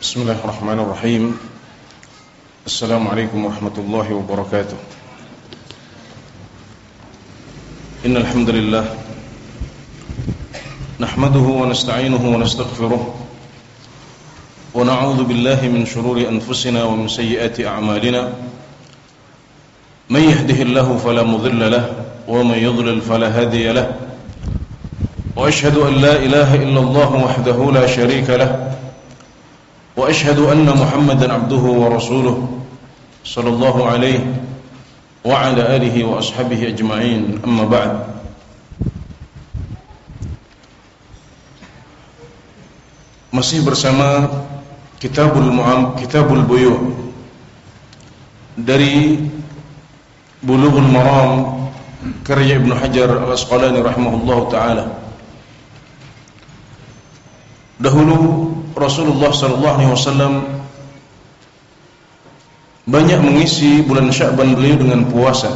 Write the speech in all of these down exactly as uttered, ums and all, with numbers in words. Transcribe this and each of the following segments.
Bismillahirrahmanirrahim. Assalamualaikum warahmatullahi wabarakatuh. Innal hamdalillah nahmaduhu wa nasta'inuhu wa nastaghfiruh wa na'udzu billahi min shururi anfusina wa min sayyiati a'malina. May yahdihillahu fala mudilla lahu wa may yudlil fala hadiya lahu. Wa ashhadu an la ilaha illallah wahdahu la sharika lahu. وأشهد أن محمدا عبده ورسوله صلى الله عليه وعلى آله وأصحابه أجمعين. أما بعد. Masih bersama Kitabul Mu'am Kitabul Buyu' dari Bulughul Maram karya Ibnu Hajar Al-Asqalani rahimahullahu taala. Dahulu Rasulullah sallallahu alaihi wasallam banyak mengisi bulan Sya'ban beliau dengan puasa.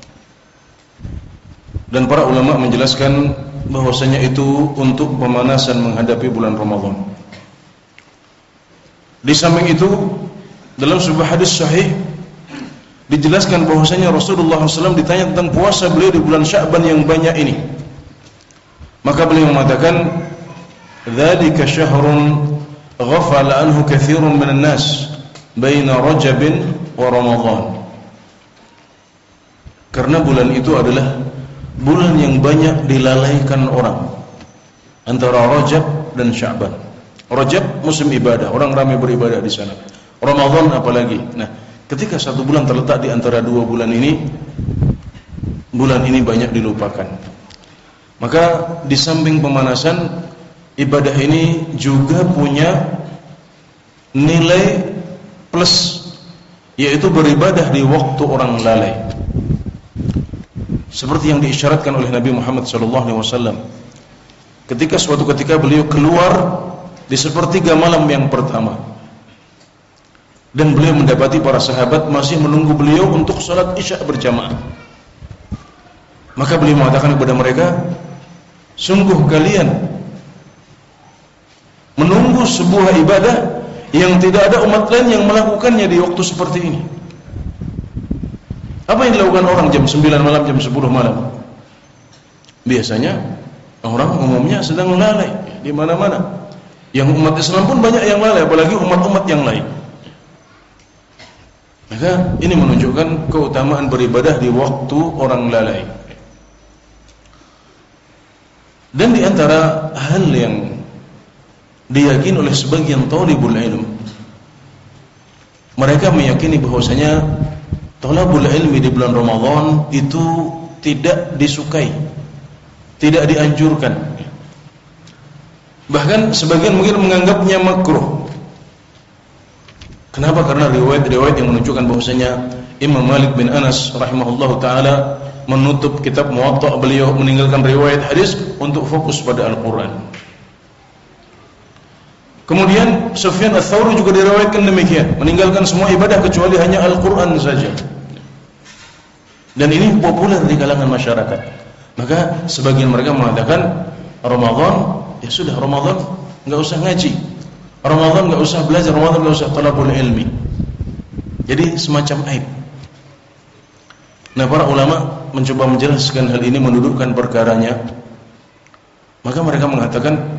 Dan para ulama menjelaskan bahwasanya itu untuk pemanasan menghadapi bulan Ramadan. Di samping itu, dalam sebuah hadis sahih dijelaskan bahwasanya Rasulullah sallallahu alaihi wasallam ditanya tentang puasa beliau di bulan Sya'ban yang banyak ini. Maka beliau mengatakan, "Dzalika syahrun ghafala anhu katsirun minan nas baina Rajab wa Ramadan." Karena bulan itu adalah bulan yang banyak dilalaikan orang antara Rajab dan Sya'ban. Rajab musim ibadah, orang ramai beribadah di sana. Ramadan apalagi. Nah, ketika satu bulan terletak di antara dua bulan ini, bulan ini banyak dilupakan. Maka di samping pemanasan, ibadah ini juga punya nilai plus, yaitu beribadah di waktu orang lalai. Seperti yang diisyaratkan oleh Nabi Muhammad sallallahu alaihi wasallam ketika suatu ketika beliau keluar di sepertiga malam yang pertama, dan beliau mendapati para sahabat masih menunggu beliau untuk salat Isya berjamaah. Maka beliau mengatakan kepada mereka, "Sungguh kalian menunggu sebuah ibadah yang tidak ada umat lain yang melakukannya di waktu seperti ini." Apa yang dilakukan orang jam sembilan malam, jam sepuluh malam? Biasanya orang umumnya sedang lalai di mana-mana. Yang umat Islam pun banyak yang lalai, apalagi umat-umat yang lain. Maka ini menunjukkan keutamaan beribadah di waktu orang lalai. Dan di antara hal yang diyakini oleh sebagian talibul ilm, mereka meyakini bahwasanya talabul ilmi di bulan Ramadan itu tidak disukai, tidak dianjurkan. Bahkan sebagian mungkin menganggapnya makruh. Kenapa? Karena riwayat-riwayat yang menunjukkan bahwasanya Imam Malik bin Anas rahimahullahu taala menutup kitab Muwatta beliau, meninggalkan riwayat hadis untuk fokus pada Al-Qur'an. Kemudian Sufyan Ats-Tsauri juga diriwayatkan demikian, meninggalkan semua ibadah kecuali hanya Al-Qur'an saja. Dan ini populer di kalangan masyarakat. Maka sebagian mereka mengatakan Ramadan, ya sudah Ramadan enggak usah ngaji. Ramadan enggak usah belajar, Ramadan enggak usah talabul ilmi. Jadi semacam aib. Nah, para ulama mencoba menjelaskan hal ini, mendudukkan perkaranya. Maka mereka mengatakan,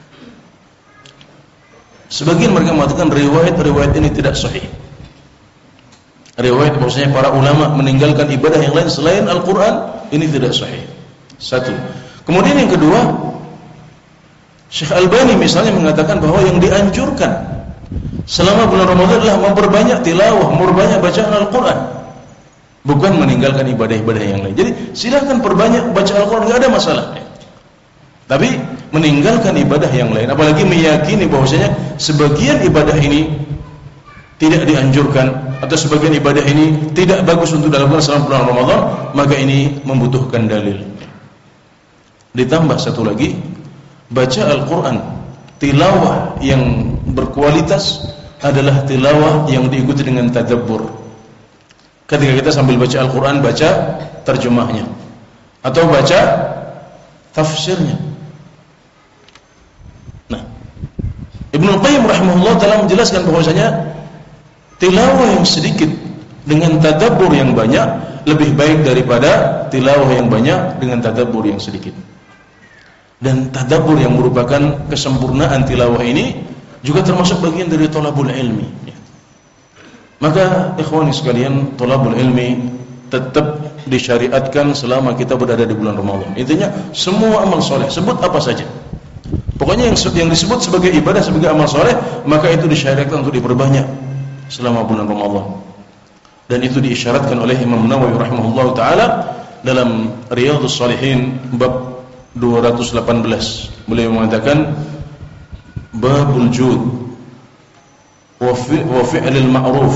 sebagian mereka mengatakan riwayat-riwayat ini tidak sahih. Riwayat bahwasanya para ulama meninggalkan ibadah yang lain selain Al-Qur'an ini tidak sahih. Satu. Kemudian yang kedua, Syekh Albani misalnya mengatakan bahwa yang dianjurkan selama bulan Ramadan adalah memperbanyak tilawah, memperbanyak bacaan Al-Qur'an, bukan meninggalkan ibadah-ibadah yang lain. Jadi silakan perbanyak baca Al-Qur'an, enggak ada masalah. Tapi meninggalkan ibadah yang lain, apalagi meyakini bahwasanya sebagian ibadah ini tidak dianjurkan atau sebagian ibadah ini tidak bagus untuk dilakukan selama bulan Ramadan, maka ini membutuhkan dalil. Ditambah satu lagi, baca Al-Quran, tilawah yang berkualitas adalah tilawah yang diikuti dengan tadabbur. Ketika kita sambil baca Al-Quran, baca terjemahnya atau baca tafsirnya. Ibnu Qayyim rahimahullah telah menjelaskan bahwasanya tilawah yang sedikit dengan tadabbur yang banyak lebih baik daripada tilawah yang banyak dengan tadabbur yang sedikit. Dan tadabbur yang merupakan kesempurnaan tilawah ini juga termasuk bagian dari thalabul ilmi. Maka ikhwani sekalian, thalabul ilmi tetap disyariatkan selama kita berada di bulan Ramadan. Intinya semua amal soleh, sebut apa saja. Pokoknya yang, yang disebut sebagai ibadah, sebagai amal soleh, maka itu disyariatkan untuk diperbanyak selama bulan Ramadan. Dan itu diisyaratkan oleh Imam Nawawi rahimahullah ta'ala dalam Riyadhus Shalihin bab dua ratus delapan belas. Beliau mengatakan babul jud wa fi'lil ma'ruf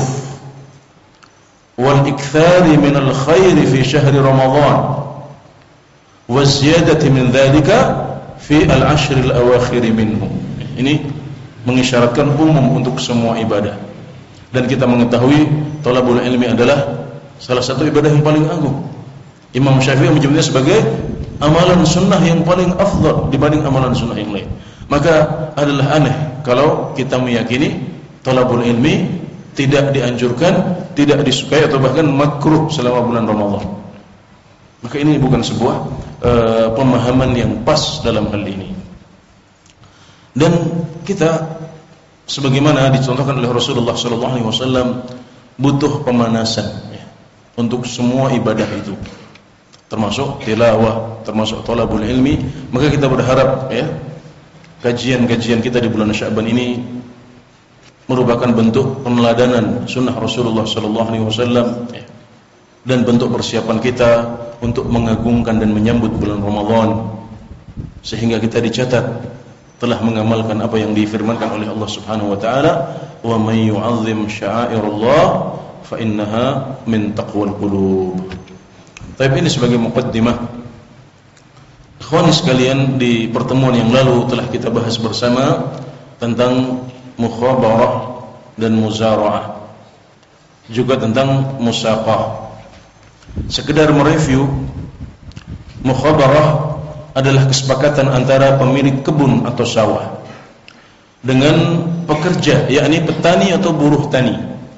wal ikthari minal khairi fi syahri Ramadan wa ziyadati min dhalika fi al-ashr al-awakhir minhu. Ini mengisyaratkan umum untuk semua ibadah. Dan kita mengetahui thalabul ilmi adalah salah satu ibadah yang paling agung. Imam Syafi'i menyebutnya sebagai amalan sunnah yang paling afdal dibanding amalan sunnah yang lain. Maka adalah aneh kalau kita meyakini thalabul ilmi tidak dianjurkan, tidak disukai atau bahkan makruh selama bulan Ramadan. Maka ini bukan sebuah uh, pemahaman yang pas dalam hal ini. Dan kita sebagaimana dicontohkan oleh Rasulullah sallallahu alaihi wasallam butuh pemanasan ya, untuk semua ibadah itu. Termasuk tilawah, termasuk thalabul ilmi. Maka kita berharap ya, kajian-kajian kita di bulan Sya'ban ini merupakan bentuk peneladanan sunnah Rasulullah sallallahu alaihi wasallam ya, dan bentuk persiapan kita untuk mengagungkan dan menyambut bulan Ramadan, sehingga kita dicatat telah mengamalkan apa yang difirmankan oleh Allah Subhanahu wa taala, wa may yu'azzim sya'airallah fa innaha min taqwal qulub. Tapi ini sebagai muqaddimah. Ikhwani sekalian, di pertemuan yang lalu telah kita bahas bersama tentang mukhabarah dan muzara'ah, juga tentang musaqah. Sekedar mereview, mukhabarah adalah kesepakatan antara pemilik kebun atau sawah dengan pekerja, yakni petani atau buruh tani.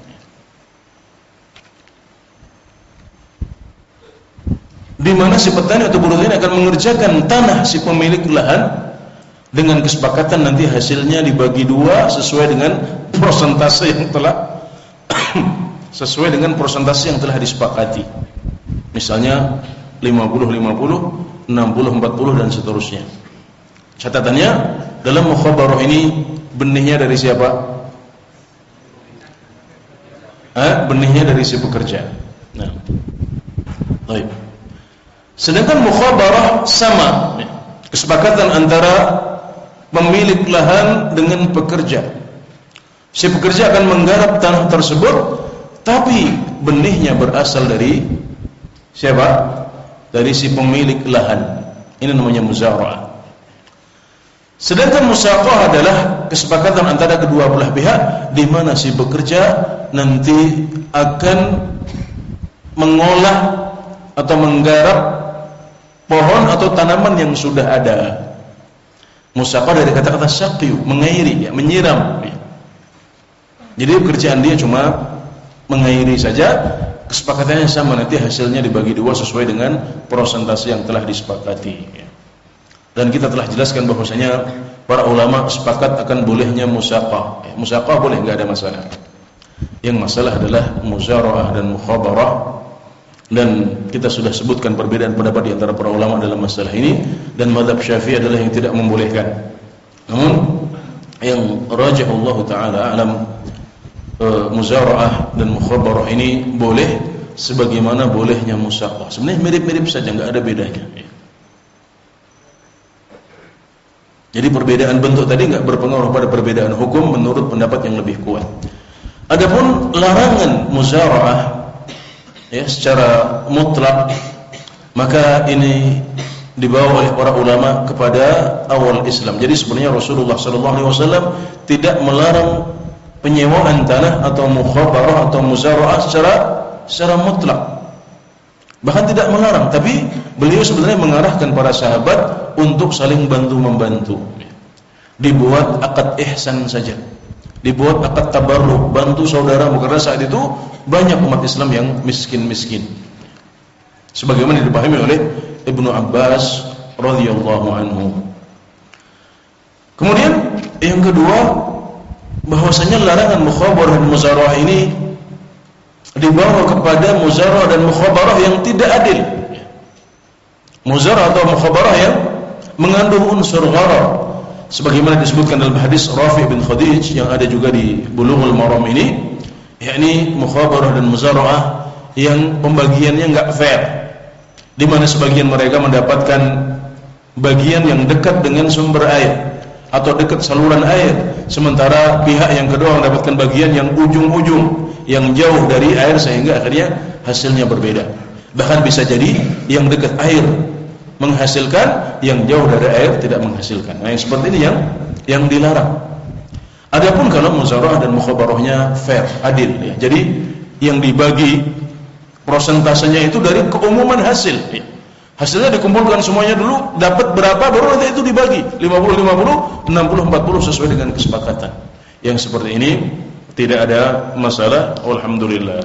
Di mana si petani atau buruh tani akan mengerjakan tanah si pemilik lahan dengan kesepakatan nanti hasilnya dibagi dua sesuai dengan persentase yang telah sesuai dengan persentase yang telah disepakati. Misalnya lima puluh lima puluh, enam puluh empat puluh dan seterusnya. Catatannya, dalam mukhabarah ini benihnya dari siapa? Ah, benihnya dari si pekerja. Nah. Baik. Sedangkan mukhabarah sama, kesepakatan antara pemilik lahan dengan pekerja. Si pekerja akan menggarap tanah tersebut, tapi benihnya berasal dari siapa? Dari si pemilik lahan. Ini namanya muzara'ah. Sedangkan musaqah adalah kesepakatan antara kedua belah pihak, di mana si pekerja nanti akan mengolah atau menggarap pohon atau tanaman yang sudah ada. Musaqah dari kata-kata saqyu, mengairi, ya, menyiram. Ya. Jadi pekerjaan dia cuma mengairi saja. Kesepakatannya sama, nanti hasilnya dibagi dua sesuai dengan persentase yang telah disepakati. Dan kita telah jelaskan bahwasanya para ulama sepakat akan bolehnya musaqah. Musaqah boleh, enggak ada masalah. Yang masalah adalah muzara'ah dan mukhabarah. Dan kita sudah sebutkan perbedaan pendapat di antara para ulama dalam masalah ini, dan mazhab Syafi'i adalah yang tidak membolehkan. Namun yang rajih Allah taala alam, Uh, muzara'ah dan mukhabarah ini boleh sebagaimana bolehnya musaqah. Sebenarnya mirip-mirip saja, enggak ada bedanya. Jadi perbedaan bentuk tadi enggak berpengaruh pada perbedaan hukum menurut pendapat yang lebih kuat. Adapun larangan muzara'ah ya secara mutlak, maka ini dibawa oleh para ulama kepada awal Islam. Jadi sebenarnya Rasulullah sallallahu alaihi wasallam tidak melarang penyewaan tanah atau mukhabarah atau muzara'ah secara secara mutlak. Bahkan tidak melarang, tapi beliau sebenarnya mengarahkan para sahabat untuk saling bantu-membantu. dibuat akad ihsan saja, dibuat akad tabarruk, bantu saudaramu, karena saat itu banyak umat Islam yang miskin-miskin. Sebagaimana dipahami oleh Ibnu Abbas radhiyallahu anhu. Kemudian yang kedua, bahwasanya larangan mukhabarah dan muzarah ini dibawa kepada muzarah dan mukhabarah yang tidak adil. Muzarah atau mukhabarah yang mengandung unsur gharar, sebagaimana disebutkan dalam hadis Rafi' bin Khadij yang ada juga di Bulughul Maram ini, yakni mukhabarah dan muzarah yang pembagiannya enggak fair, di mana sebagian mereka mendapatkan bagian yang dekat dengan sumber air atau dekat saluran air, sementara pihak yang kedua mendapatkan bagian yang ujung-ujung, yang jauh dari air, sehingga akhirnya hasilnya berbeda. Bahkan bisa jadi yang dekat air menghasilkan, yang jauh dari air tidak menghasilkan. Nah, yang seperti ini yang yang dilarang. Adapun kalau muzarah dan mukhabarahnya fair, adil ya. Jadi yang dibagi prosentasenya itu dari keumuman hasil ya. Hasilnya dikumpulkan semuanya dulu, dapat berapa baru nanti itu dibagi lima puluh lima puluh, enam puluh empat puluh sesuai dengan kesepakatan. Yang seperti ini tidak ada masalah, alhamdulillah.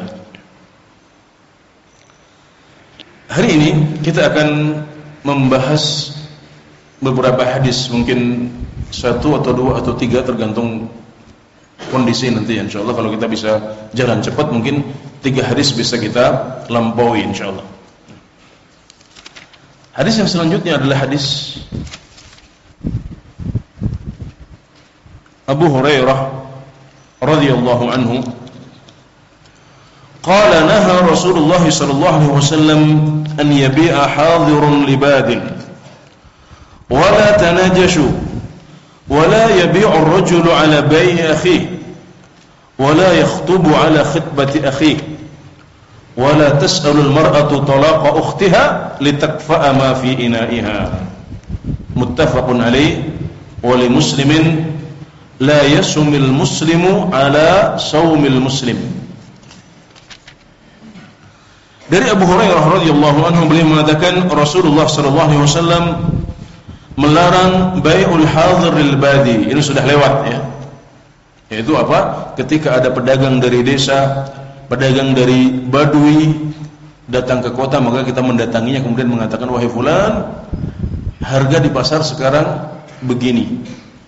Hari ini kita akan membahas beberapa hadis, mungkin satu atau dua atau tiga tergantung kondisi nanti insyaallah. Kalau kita bisa jalan cepat mungkin tiga hadis bisa kita lampaui insyaallah. Hadis yang selanjutnya adalah hadis Abu Hurairah radhiyallahu anhu, qala naha Rasulullah sallallahu alaihi wasallam an yabi'a hadirun libadin wa la tanajashu wa la yabi'u ar-rajulu ala bay'i akhihi wa la yakhtubu ala khitbati akhihi ولا تسأل المرأة طلاق أختها لتكفأ ما في إنائها متفق عليه ولمسلم لا يسم المسلم على صوم المسلم. Dari Abu Hurairah radhiyallahu anhu, beliau mengatakan Rasulullah sallallahu alaihi wasallam melarang bai'ul hadir lil badi. Ini sudah lewat ya. Yaitu apa? Ketika ada pedagang dari desa, pedagang dari Badui datang ke kota, maka kita mendatanginya kemudian mengatakan, wahai fulan, harga di pasar sekarang begini.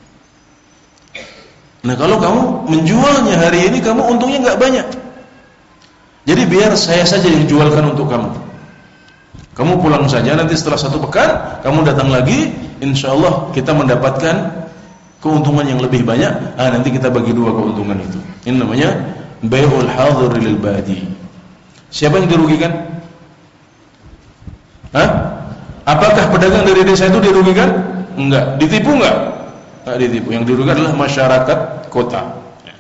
Nah, kalau kamu menjualnya hari ini, kamu untungnya nggak banyak. Jadi biar saya saja yang jualkan untuk kamu. Kamu pulang saja, nanti setelah satu pekan kamu datang lagi, insya Allah kita mendapatkan keuntungan yang lebih banyak. Ah, nanti kita bagi dua keuntungan itu. Ini namanya bai'ul hadir lil badi. Siapa yang dirugikan? Hah? Apakah pedagang dari desa itu dirugikan? Enggak. Ditipu enggak? Enggak ditipu. Yang dirugikan adalah masyarakat kota.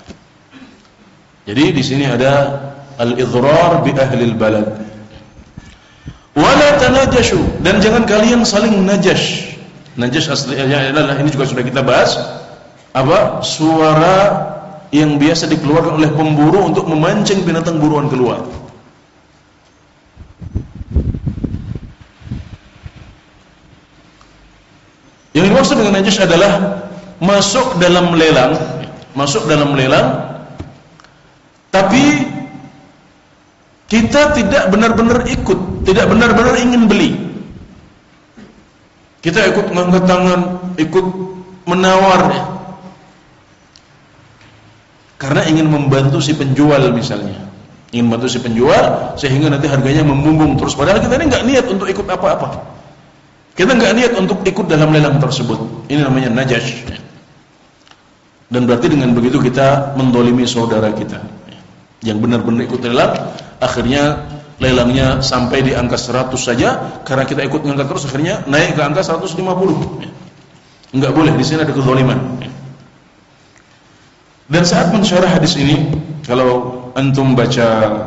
Jadi di sini ada al-idrar bi ahli al-balad. Wala tanajashu, dan jangan kalian saling najash. Najash aslinya adalah, ini juga sudah kita bahas, apa? Suara yang biasa dikeluarkan oleh pemburu untuk memancing binatang buruan keluar. Yang dimaksud dengan najis adalah masuk dalam lelang, masuk dalam lelang, tapi kita tidak benar-benar ikut, tidak benar-benar ingin beli. Kita ikut mengangkat tangan, ikut menawar, karena ingin membantu si penjual misalnya, ingin membantu si penjual sehingga nanti harganya membumbung terus. Padahal kita ini nggak niat untuk ikut apa-apa. Kita nggak niat untuk ikut dalam lelang tersebut. Ini namanya najash. Dan berarti dengan begitu kita mendolimi saudara kita yang benar-benar ikut lelang. Akhirnya lelangnya sampai di angka seratus saja, karena kita ikut ngangkat terus, akhirnya naik ke angka seratus lima puluh. Enggak boleh, di sini ada kezaliman. Dan saat mensyarah hadis ini, kalau antum baca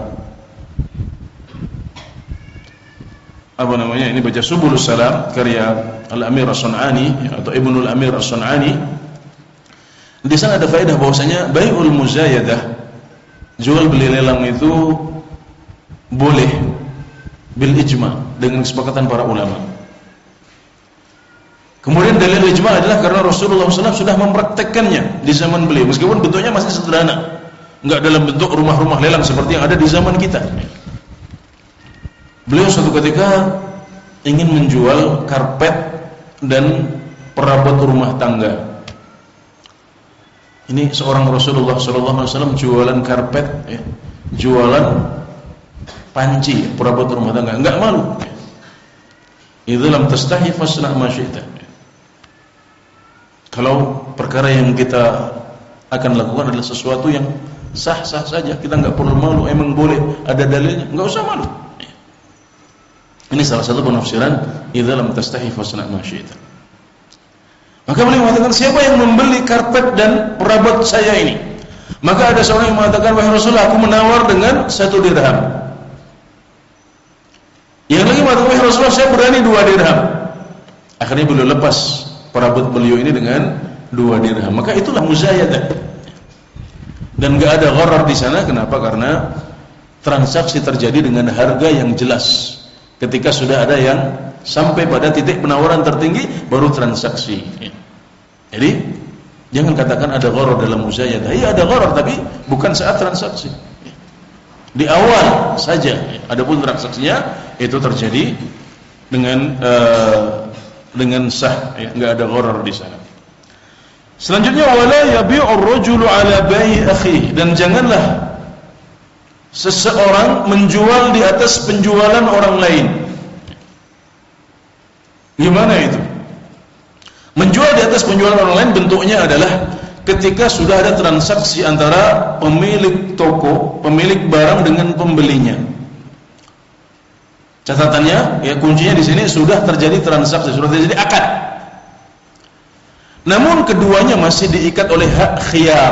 apa namanya, ini baca Subulus Salam karya Al-Amir As-Sun'ani atau Ibnul Amir As-Sun'ani, di sana ada faedah bahwasanya bai'ul muzayadah, jual beli lelang itu boleh bil ijma, dengan kesepakatan para ulama. Kemudian dalil ijma' adalah karena Rasulullah shallallahu alaihi wasallam sudah mempraktekkannya di zaman beliau, meskipun bentuknya masih sederhana, enggak dalam bentuk rumah-rumah lelang seperti yang ada di zaman kita. Beliau suatu ketika ingin menjual karpet dan perabot rumah tangga. Ini seorang Rasulullah shallallahu alaihi wasallam jualan karpet, ya, jualan panci, perabot rumah tangga, enggak malu. Idza lam tastahi fasna ma syi'ta. Kalau perkara yang kita akan lakukan adalah sesuatu yang sah-sah saja, kita enggak perlu malu, emang boleh, ada dalilnya, enggak usah malu. Ini salah satu penafsiran idza lam tastahi fasna ma syi'ta. Maka beliau mengatakan, siapa yang membeli karpet dan perabot saya ini? Maka ada seorang yang mengatakan, wahai Rasulullah, aku menawar dengan satu dirham. Yang lagi mengatakan, wahai Rasulullah, saya berani dua dirham. Akhirnya beliau lepas perabot beliau ini dengan dua dirham. Maka itulah muzayadah. Dan enggak ada gharar di sana. Kenapa? Karena transaksi terjadi dengan harga yang jelas. Ketika sudah ada yang sampai pada titik penawaran tertinggi, baru transaksi. Jadi jangan katakan ada gharar dalam muzayadah. Iya ada gharar, tapi bukan saat transaksi. Di awal saja. Adapun transaksinya itu terjadi dengan uh, dengan sah, ya, enggak ada gharar di sana. Selanjutnya, wala yabi'ur rajulu ala bai'i akhihi, dan janganlah seseorang menjual di atas penjualan orang lain. Gimana itu? Menjual di atas penjualan orang lain bentuknya adalah ketika sudah ada transaksi antara pemilik toko, pemilik barang dengan pembelinya. Catatannya, ya kuncinya di sini sudah terjadi transaksi, sudah terjadi akad. Namun keduanya masih diikat oleh hak khiyar.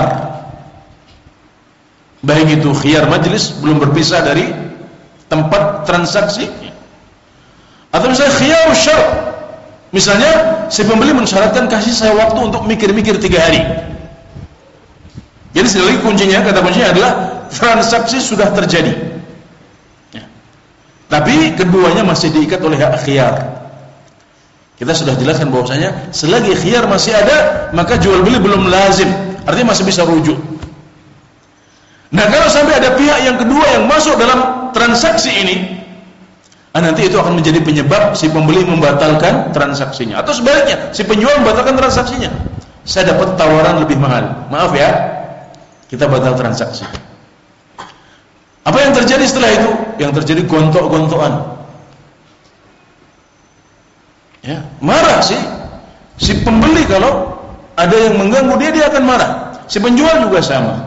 Baik itu khiyar majlis, belum berpisah dari tempat transaksi, atau misalnya khiyar syar'. Misalnya si pembeli mensyaratkan, kasih saya waktu untuk mikir-mikir tiga hari. Jadi sekali lagi kuncinya, kata kuncinya adalah transaksi sudah terjadi, ya. Tapi keduanya masih diikat oleh hak khiyar. Kita sudah jelaskan bahwasanya selagi khiyar masih ada, maka jual beli belum lazim, artinya masih bisa rujuk. Nah, kalau sampai ada pihak yang kedua yang masuk dalam transaksi ini, ah, nanti itu akan menjadi penyebab si pembeli membatalkan transaksinya, atau sebaliknya si penjual membatalkan transaksinya. Saya dapat tawaran lebih mahal, maaf ya, kita batal transaksi. Apa yang terjadi setelah itu? Yang terjadi gontok-gontokan. Ya, marah sih si pembeli, kalau ada yang mengganggu dia, dia akan marah. Si penjual juga sama.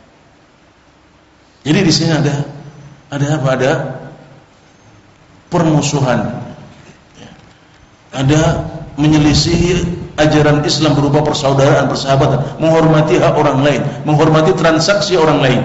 Jadi di sini ada ada apa? Ada permusuhan. Ya. Ada menyelisihi ajaran Islam berupa persaudaraan, persahabatan, menghormati hak orang lain, menghormati transaksi orang lain.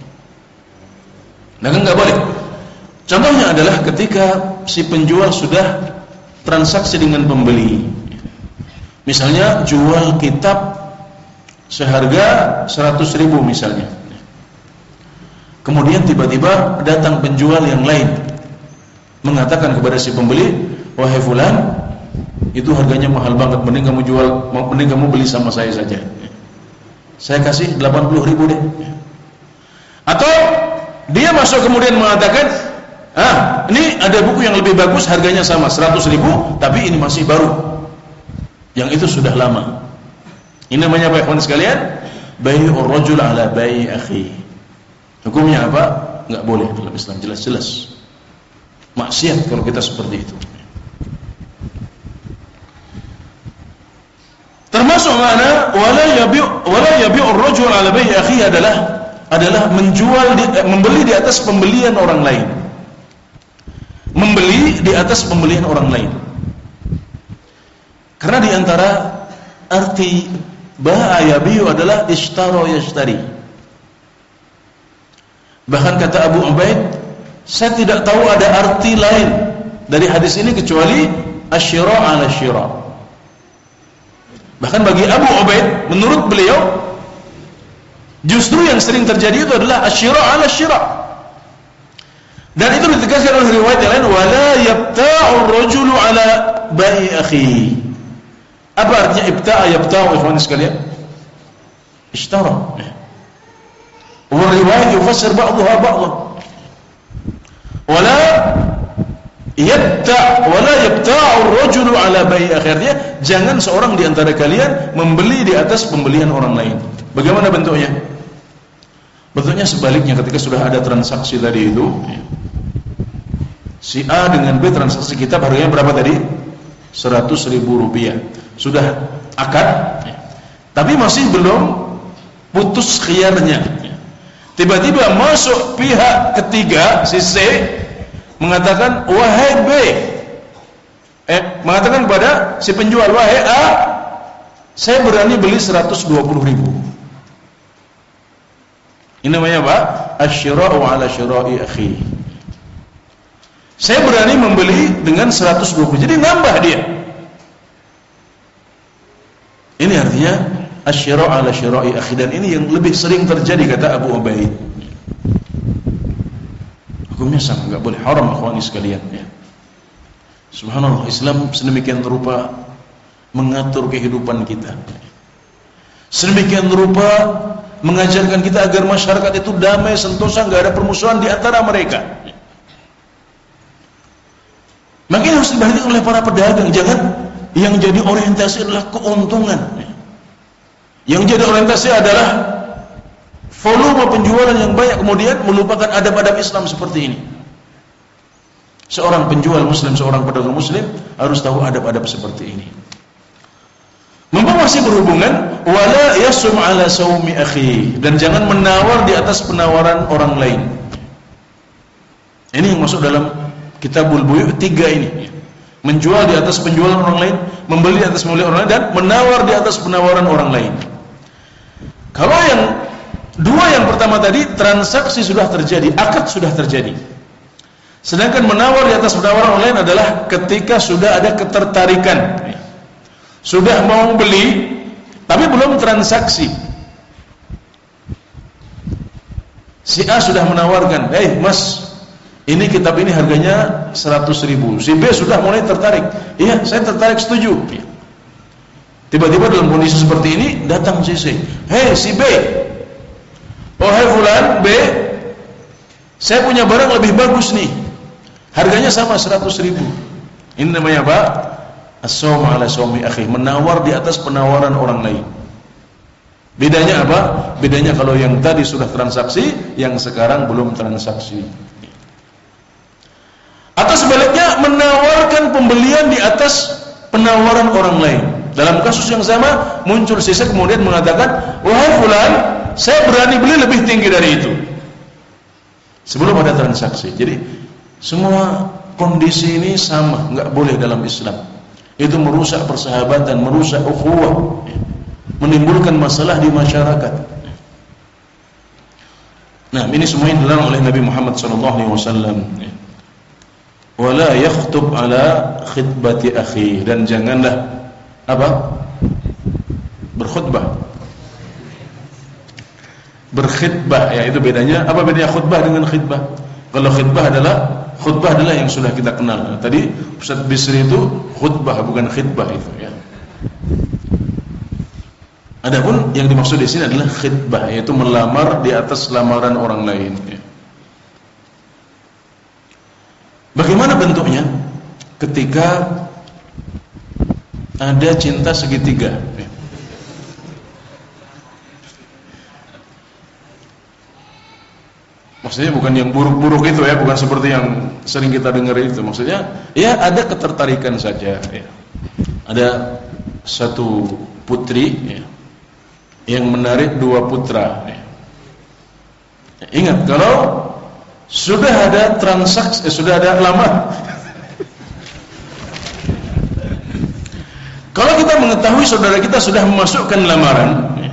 Nah, kan nggak boleh. Contohnya adalah ketika si penjual sudah transaksi dengan pembeli. Misalnya jual kitab seharga seratus ribu misalnya. Kemudian tiba-tiba datang penjual yang lain mengatakan kepada si pembeli, wahai fulan, itu harganya mahal banget, mending kamu jual, mending kamu beli sama saya saja. Saya kasih delapan puluh ribu deh. Atau dia masuk kemudian mengatakan, ah, ini ada buku yang lebih bagus, harganya sama seratus ribu, tapi ini masih baru. Yang itu sudah lama. Ini namanya apa, ikhwan sekalian? Bai'ur rajul ala bai'i akhi. Hukumnya apa? Enggak boleh dalam Islam, jelas-jelas maksiat kalau kita seperti itu. Termasuk mana wala yabi' wala yabi'ur rajul ala bai'i akhi adalah adalah menjual di, membeli di atas pembelian orang lain. Membeli di atas pembelian orang lain. Karena di antara arti ba'a yabi'u adalah ishtara yashtari. Bahkan kata Abu Ubaid, saya tidak tahu ada arti lain dari hadis ini kecuali asyira ala syira. Bahkan bagi Abu Ubaid, menurut beliau, justru yang sering terjadi itu adalah asyira ala syira. Dan itu ditegaskan oleh riwayat yang lain, wala yabta'ur rajulu ala bai'i akhi. Apa artinya ibta'a yabta'u ikhwan sekalian? Ishtara. Wa riwayat yufassir ba'daha ba'dha. Wala yabta' wala yabta'u ar-rajulu 'ala bai'i akhirnya, jangan seorang di antara kalian membeli di atas pembelian orang lain. Bagaimana bentuknya? Bentuknya sebaliknya, ketika sudah ada transaksi tadi itu, si A dengan B transaksi kitab harganya berapa tadi? seratus ribu rupiah. Sudah akad, tapi masih belum putus khiyarnya. Tiba-tiba masuk pihak ketiga, si C, mengatakan, wahai B, eh, mengatakan kepada si penjual, wahai A, saya berani beli seratus dua puluh ribu. Ini namanya apa? Asyira'u ala syira'i akhi. Saya berani membeli dengan seratus dua puluh. Jadi nambah dia. Ini artinya asyira'u ala syira'i akhi, dan ini yang lebih sering terjadi kata Abu Ubaid. Hukumnya sama, enggak boleh, haram akhwani sekalian ya. Subhanallah, Islam sedemikian rupa mengatur kehidupan kita. Sedemikian rupa mengajarkan kita agar masyarakat itu damai, sentosa, enggak ada permusuhan di antara mereka. Makanya harus diperhatikan oleh para pedagang. Jangan yang jadi orientasi adalah keuntungan. Yang jadi orientasi adalah volume penjualan yang banyak, kemudian melupakan adab-adab Islam seperti ini. Seorang penjual muslim, seorang pedagang muslim harus tahu adab-adab seperti ini. Mumpung masih berhubungan, wala yasum ala saumi akhi, dan jangan menawar di atas penawaran orang lain. Ini yang masuk dalam Kitabul Buyu' tiga ini. Menjual di atas penjualan orang lain, membeli di atas pembelian orang lain, dan menawar di atas penawaran orang lain. Kalau yang dua yang pertama tadi, transaksi sudah terjadi, akad sudah terjadi. Sedangkan menawar di atas penawaran orang lain adalah ketika sudah ada ketertarikan, sudah mau beli tapi belum transaksi. Si A sudah menawarkan, "Eh mas, ini kitab ini harganya seratus ribu." Si B sudah mulai tertarik. "Iya, saya tertarik, setuju." Tiba-tiba dalam kondisi seperti ini datang si C. "Hei si B, oh hai fulan B, saya punya barang lebih bagus nih, harganya sama seratus ribu." Ini namanya apa? As-sawm ala sawmi akhi, menawar di atas penawaran orang lain. Bedanya apa? Bedanya kalau yang tadi sudah transaksi, yang sekarang belum transaksi. Atau sebaliknya, menawarkan pembelian di atas penawaran orang lain. Dalam kasus yang sama, muncul sisa kemudian mengatakan, "Wahai fulan, saya berani beli lebih tinggi dari itu." Sebelum ada transaksi. Jadi semua kondisi ini sama, enggak boleh dalam Islam. Itu merusak persahabatan, merusak ukhuwah, menimbulkan masalah di masyarakat. Nah, ini semua yang dilarang oleh Nabi Muhammad sallallahu alaihi wasallam. Wala yakhtub ala khitbati akhi, dan janganlah apa? Berkhutbah. Berkhitbah, ya itu bedanya. Apa bedanya khutbah dengan khitbah? Kalau khitbah adalah khutbah adalah yang sudah kita kenal. Tadi Ustaz Bisri itu khutbah, bukan khitbah itu ya. Adapun yang dimaksud di sini adalah khitbah, yaitu melamar di atas lamaran orang lain ya. Bagaimana bentuknya? Ketika ada cinta segitiga ya. Maksudnya bukan yang buruk-buruk itu ya, bukan seperti yang sering kita dengar itu. Maksudnya ya ada ketertarikan saja ya. Ada satu putri ya, yang menarik dua putra ya. Ingat, kalau sudah ada transaksi, eh, sudah ada lamar. Kalau kita mengetahui saudara kita sudah memasukkan lamaran ya,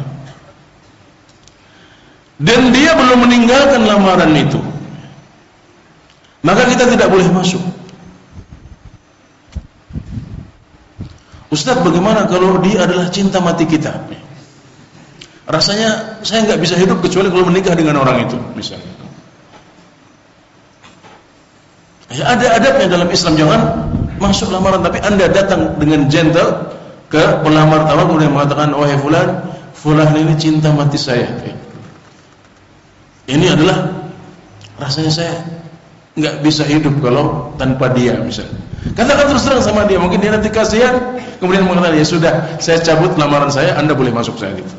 dan dia belum meninggalkan lamaran itu, maka kita tidak boleh masuk. Ustaz, bagaimana kalau dia adalah cinta mati kita? Rasanya saya nggak bisa hidup kecuali kalau menikah dengan orang itu, misalnya. Ya, ada adabnya dalam Islam, jangan masuk lamaran, tapi Anda datang dengan gentle, ke pelamar tamar kemudian mengatakan, "Wahai fulan, fulan ini cinta mati saya. Ini adalah rasanya saya nggak bisa hidup kalau tanpa dia," misalnya. Katakan terus terang sama dia, mungkin dia nanti kasihan, kemudian mengatakan, "Ya sudah, saya cabut lamaran saya, Anda boleh masuk saya." Gitu.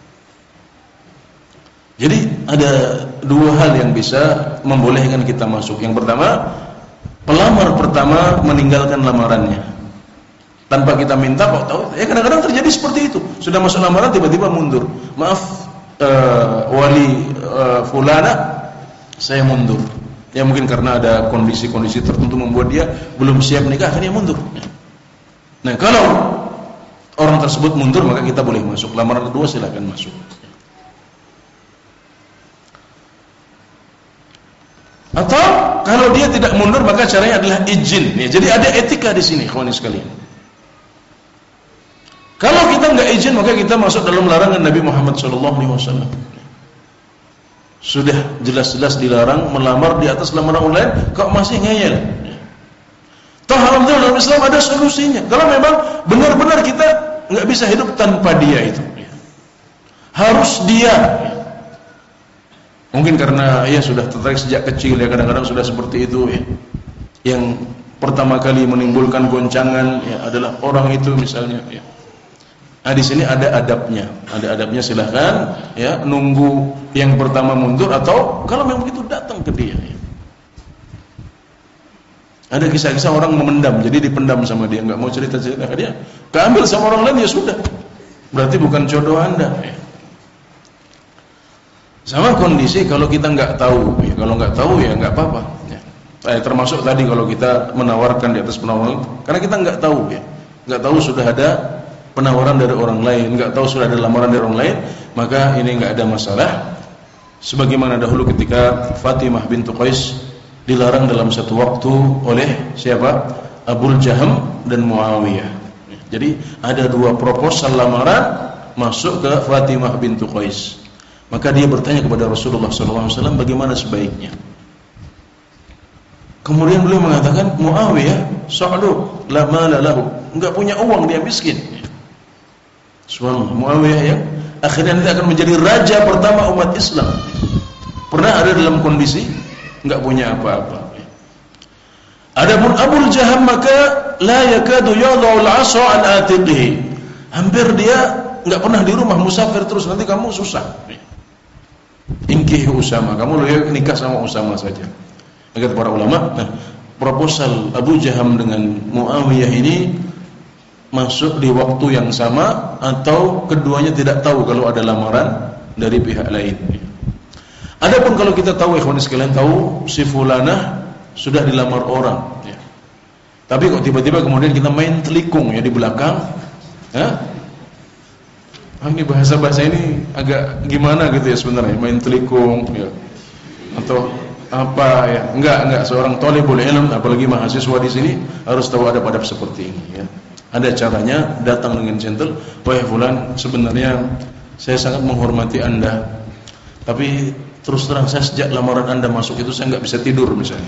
Jadi ada dua hal yang bisa membolehkan kita masuk. Yang pertama, pelamar pertama meninggalkan lamarannya tanpa kita minta, kok tahu? Ya kadang-kadang terjadi seperti itu. Sudah masuk lamaran tiba-tiba mundur. "Maaf, uh, wali uh, fulana, saya mundur." Ya mungkin karena ada kondisi-kondisi tertentu membuat dia belum siap nikah, akhirnya mundur. Nah, kalau orang tersebut mundur, maka kita boleh masuk. Lamaran kedua silakan masuk. Atau kalau dia tidak mundur, maka caranya adalah izin. Ya, jadi ada etika di sini, kawan sekalian. Kalau kita nggak izin, maka kita masuk dalam larangan Nabi Muhammad shallallahu alaihi wasallam. Sudah jelas-jelas dilarang melamar di atas lamaran online, kok masih ngeyel? Toh alhamdulillah dalam Islam ada solusinya. Kalau memang benar-benar kita nggak bisa hidup tanpa dia itu, harus dia. Mungkin karena ya sudah tertarik sejak kecil, ya kadang-kadang sudah seperti itu ya. Yang pertama kali menimbulkan goncangan ya adalah orang itu misalnya ya. Nah di sini ada adabnya, ada adabnya, silahkan ya nunggu yang pertama mundur, atau kalau memang begitu datang ke dia. Ya. Ada kisah-kisah orang memendam, jadi dipendam sama dia, nggak mau cerita-cerita ke dia, keambil sama orang lain, ya sudah, berarti bukan jodoh Anda. Ya. Sama kondisi kalau kita nggak tahu, ya, kalau nggak tahu ya nggak apa-apa. Ya. Eh, termasuk tadi kalau kita menawarkan di atas penawaran, karena kita nggak tahu ya, nggak tahu sudah ada penawaran dari orang lain, nggak tahu sudah ada lamaran dari orang lain, maka ini nggak ada masalah. Sebagaimana dahulu ketika Fatimah bintu Qais dilarang dalam satu waktu oleh siapa? Abul Jaham dan Muawiyah. Jadi ada dua proposal lamaran masuk ke Fatimah bintu Qais. Maka dia bertanya kepada Rasulullah shallallahu alaihi wasallam, bagaimana sebaiknya? Kemudian beliau mengatakan, Muawiyah sa'lu la mala lahu, enggak punya uang, dia miskin. Subhanallah, Muawiyah yang akhirnya nanti akan menjadi raja pertama umat Islam, pernah ada dalam kondisi enggak punya apa-apa. Adapun Abul Jaham maka la yakadu yadau al-'asa an atiqihi, hampir dia enggak pernah di rumah, musafir terus, nanti kamu susah. Inkih Usama, kamu nikah sama Usama saja. Kata para ulama, nah, proposal Abu Jaham dengan Muawiyah ini masuk di waktu yang sama, atau keduanya tidak tahu kalau ada lamaran dari pihak lain. Adapun kalau kita tahu, ikhwan sekalian, tahu si fulanah sudah dilamar orang, ya. Tapi kok tiba-tiba kemudian kita main telikung ya di belakang, ya? Ah, ini bahasa-bahasa ini agak gimana gitu ya sebenarnya, main telikung ya, atau apa ya? Enggak, enggak, seorang thalibul ilm, apalagi mahasiswa di sini harus tahu adab-adab seperti ini ya. Ada caranya, datang dengan gentle, "Wahai fulan, sebenarnya saya sangat menghormati Anda, tapi terus terang saya sejak lamaran Anda masuk itu saya enggak bisa tidur misalnya.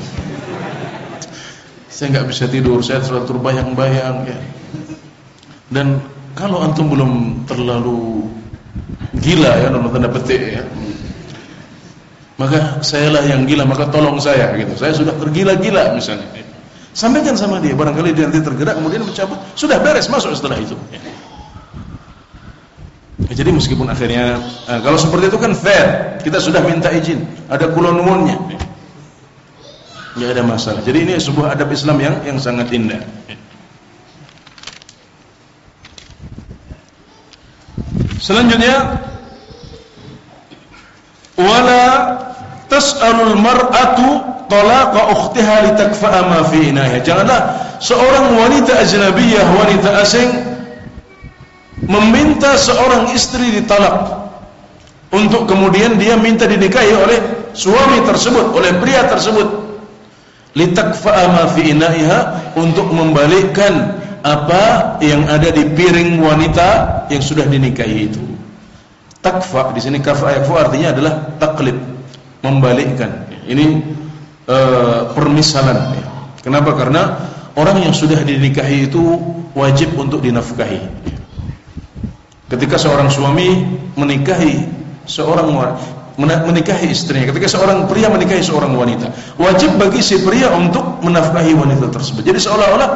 Saya enggak bisa tidur, saya selalu terbayang-bayang ya. Dan kalau antum belum terlalu gila ya, dalam tanda petik ya, maka sayalah yang gila, maka tolong saya gitu. Saya sudah tergila-gila misalnya. Sampaikan sama dia, barangkali dia nanti tergerak kemudian mencabut, sudah beres, masuk setelah itu. Ya. Ya, jadi meskipun akhirnya nah, kalau seperti itu kan fair, kita sudah minta izin, ada kulonwonnya. Ya. Enggak ada masalah. Jadi ini sebuah adab Islam yang yang sangat indah. Ya. Selanjutnya, wala tas'alul mar'atu talaqa ukhtiha litakfa'a ma fi inaha. Janganlah seorang wanita ajnabiyah, wanita asing, meminta seorang istri ditalak untuk kemudian dia minta dinikahi oleh suami tersebut, oleh pria tersebut. Litakfa'a ma fi inaha, untuk membalikkan apa yang ada di piring wanita yang sudah dinikahi itu. Takfa di sini, kafa yakfu artinya adalah taklid, membalikkan. Ini uh, permisalan. Kenapa? Karena orang yang sudah dinikahi itu wajib untuk dinafkahi. Ketika seorang suami menikahi seorang menikahi istrinya, ketika seorang pria menikahi seorang wanita, wajib bagi si pria untuk menafkahi wanita tersebut. Jadi seolah-olah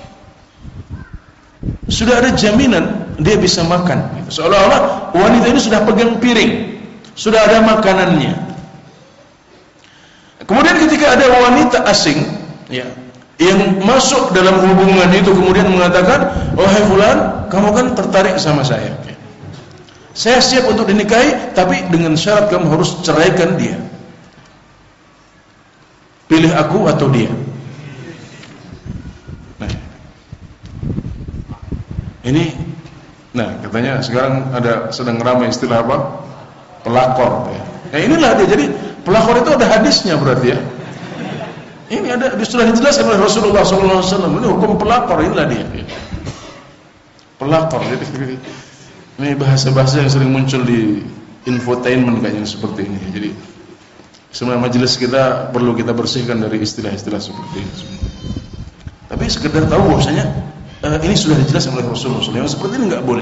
sudah ada jaminan dia bisa makan. Seolah-olah wanita ini sudah pegang piring, sudah ada makanannya. Kemudian ketika ada wanita asing, ya, yang masuk dalam hubungan itu kemudian mengatakan, "Wahai fulan, kamu kan tertarik sama saya. Saya siap untuk dinikahi, tapi dengan syarat kamu harus ceraikan dia. Pilih aku atau dia." Nah, ini, nah katanya sekarang ada sedang ramai istilah apa? Pelakor. Ya. Nah, inilah dia. Jadi pelakor itu ada hadisnya berarti ya. Ini ada sudah dijelaskan oleh Rasulullah shallallahu alaihi wasallam. Ini hukum pelakor, inilah dia. Pelakor. Jadi ini bahasa-bahasa yang sering muncul di infotainment kayaknya seperti ini. Jadi semua majelis kita perlu kita bersihkan dari istilah-istilah seperti ini. Tapi sekedar tahu bahwasanya uh, ini sudah dijelaskan oleh Rasulullah shallallahu alaihi wasallam. Seperti ini nggak boleh.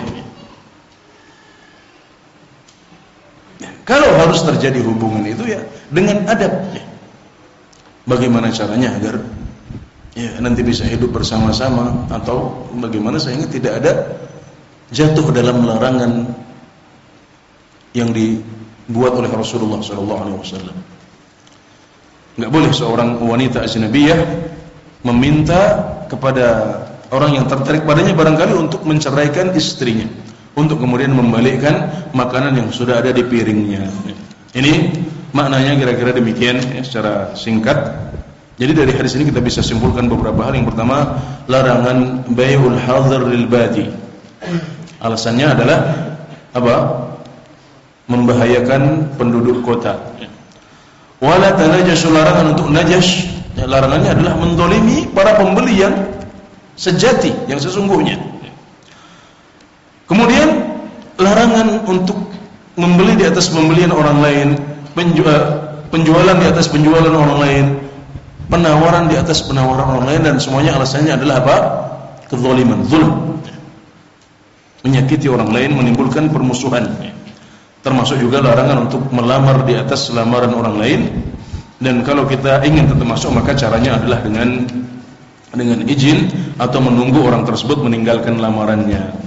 Ya, kalau harus terjadi hubungan itu ya dengan adab. Ya. Bagaimana caranya agar ya nanti bisa hidup bersama-sama, atau bagaimana sehingga tidak ada jatuh dalam larangan yang dibuat oleh Rasulullah shallallahu alaihi wasallam. Enggak boleh seorang wanita ajnabiyah meminta kepada orang yang tertarik padanya barangkali untuk menceraikan istrinya, untuk kemudian membalikkan makanan yang sudah ada di piringnya. Ini maknanya kira-kira demikian ya, secara singkat. Jadi dari hadis ini kita bisa simpulkan beberapa hal. Yang pertama, larangan bai'ul hadir lil badi. Alasannya adalah apa? Membahayakan penduduk kota. Wala tanajashu, larangan untuk najas. Ya, larangannya adalah mendolimi para pembeli yang sejati, yang sesungguhnya. Kemudian larangan untuk membeli di atas pembelian orang lain, penjualan di atas penjualan orang lain, penawaran di atas penawaran orang lain, dan semuanya alasannya adalah apa? Kezaliman, zulm. Menyakiti orang lain, menimbulkan permusuhan. Termasuk juga larangan untuk melamar di atas lamaran orang lain. Dan kalau kita ingin tetap masuk, maka caranya adalah dengan dengan izin atau menunggu orang tersebut meninggalkan lamarannya.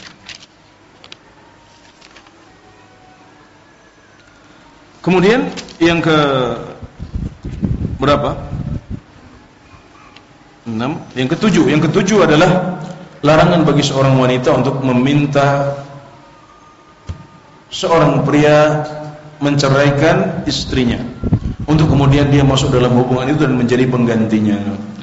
Kemudian yang ke berapa? enam. Yang ketujuh, yang ketujuh adalah larangan bagi seorang wanita untuk meminta seorang pria menceraikan istrinya, untuk kemudian dia masuk dalam hubungan itu dan menjadi penggantinya.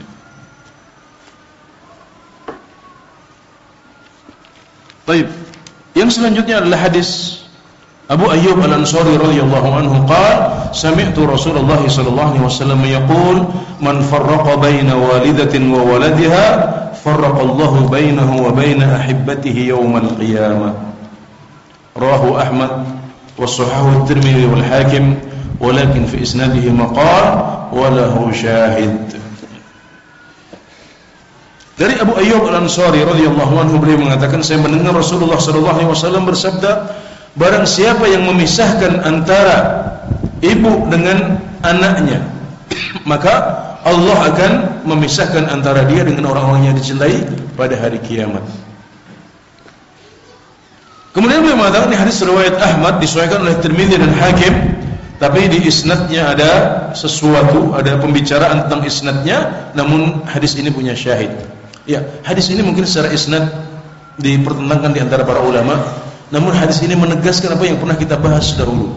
Baik. Yang selanjutnya adalah hadis Abu Ayyub Al-Ansari radhiyallahu anhu qala sami'tu Rasulullah sallallahu alaihi wasallam yaqul man farraqa baina walidatin wa waladiha farraqa Allahu bainahu wa baina ahibbatihi yawmal qiyamah. Rawahu Ahmad wa sahahahu at-Tirmidzi wal Hakim walakin fi isnadihi maqal wa lahu syahid. Dari Abu Ayyub Al-Ansari radhiyallahu anhu, beliau mengatakan, saya mendengar Rasulullah sallallahu alaihi wasallam bersabda, barang siapa yang memisahkan antara ibu dengan anaknya, maka Allah akan memisahkan antara dia dengan orang-orang yang dicintai pada hari kiamat. Kemudian beliau mengatakan, ini hadis riwayat Ahmad, disahihkan oleh Tirmidzi dan Hakim, tapi di isnadnya ada sesuatu, ada pembicaraan tentang isnadnya, namun hadis ini punya syahid. Ya, hadis ini mungkin secara isnad dipertentangkan di antara para ulama, namun hadis ini menegaskan apa yang pernah kita bahas dahulu.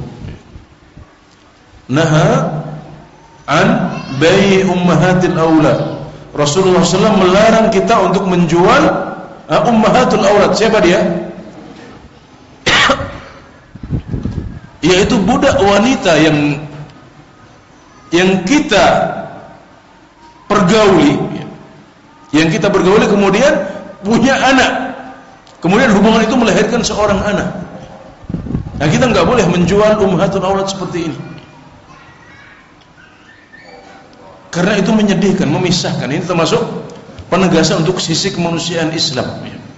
Naha an bai ummahatil aulad. Rasulullah sallallahu alaihi wasallam melarang kita untuk menjual uh, ummahatul aulad. Siapa dia? Yaitu budak wanita yang yang kita pergauli, yang kita pergauli kemudian punya anak, kemudian hubungan itu melahirkan seorang anak. Nah, kita nggak boleh menjual ummahatul aulad seperti ini, karena itu menyedihkan, memisahkan. Ini termasuk penegasan untuk sisi kemanusiaan Islam.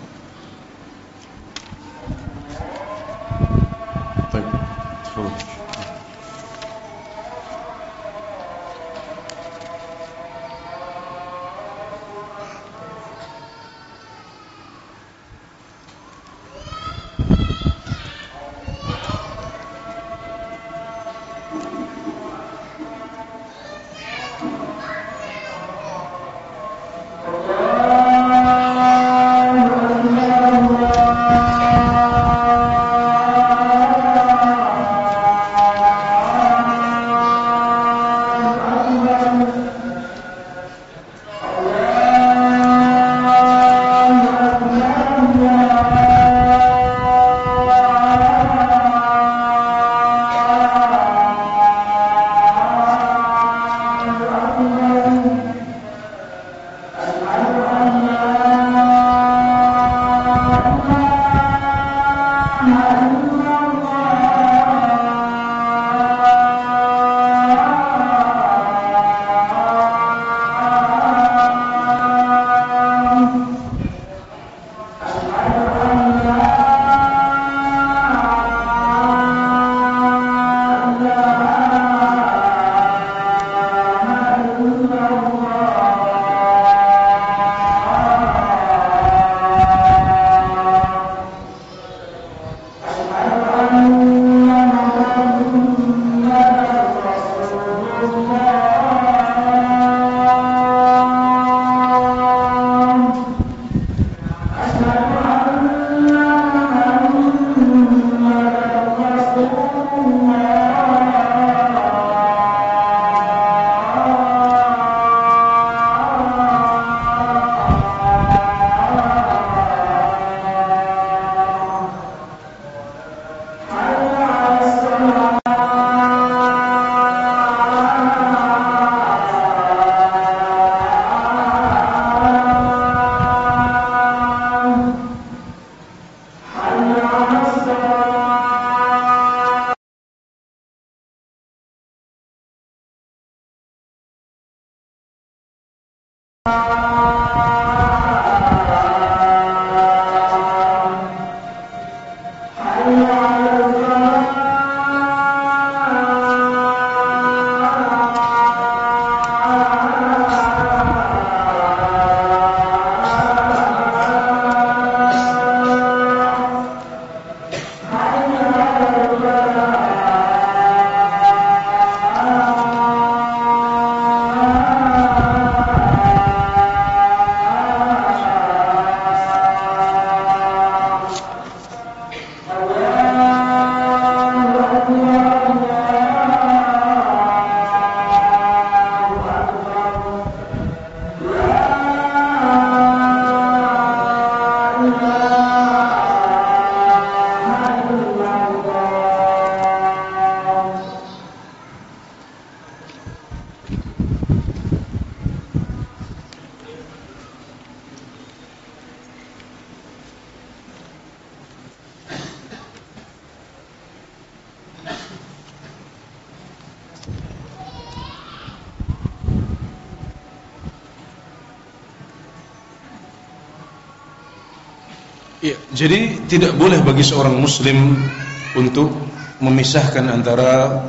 Ya, jadi tidak boleh bagi seorang muslim untuk memisahkan antara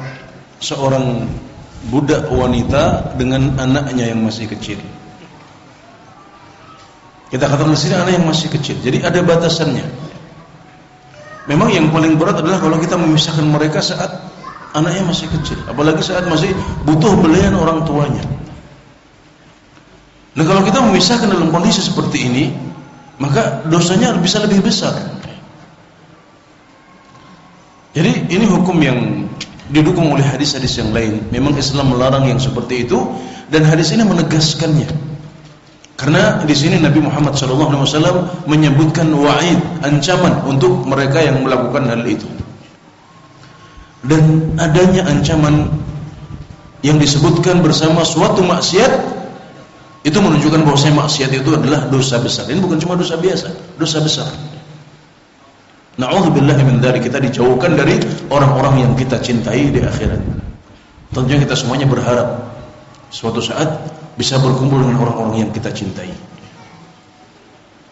seorang budak wanita dengan anaknya yang masih kecil. Kita katakan di sini anak yang masih kecil. Jadi ada batasannya. Memang yang paling berat adalah kalau kita memisahkan mereka saat anaknya masih kecil, apalagi saat masih butuh belian orang tuanya. Nah, kalau kita memisahkan dalam kondisi seperti ini, maka dosanya bisa lebih besar. Jadi ini hukum yang didukung oleh hadis-hadis yang lain. Memang Islam melarang yang seperti itu, dan hadis ini menegaskannya. Karena di sini Nabi Muhammad shallallahu alaihi wasallam menyebutkan wa'id, ancaman untuk mereka yang melakukan hal itu. Dan adanya ancaman yang disebutkan bersama suatu maksiat, itu menunjukkan bahwasanya maksiat itu adalah dosa besar. Ini bukan cuma dosa biasa, dosa besar. Na'udzubillahi min dzalik, kita dijauhkan dari orang-orang yang kita cintai di akhirat. Tentunya kita semuanya berharap suatu saat bisa berkumpul dengan orang-orang yang kita cintai.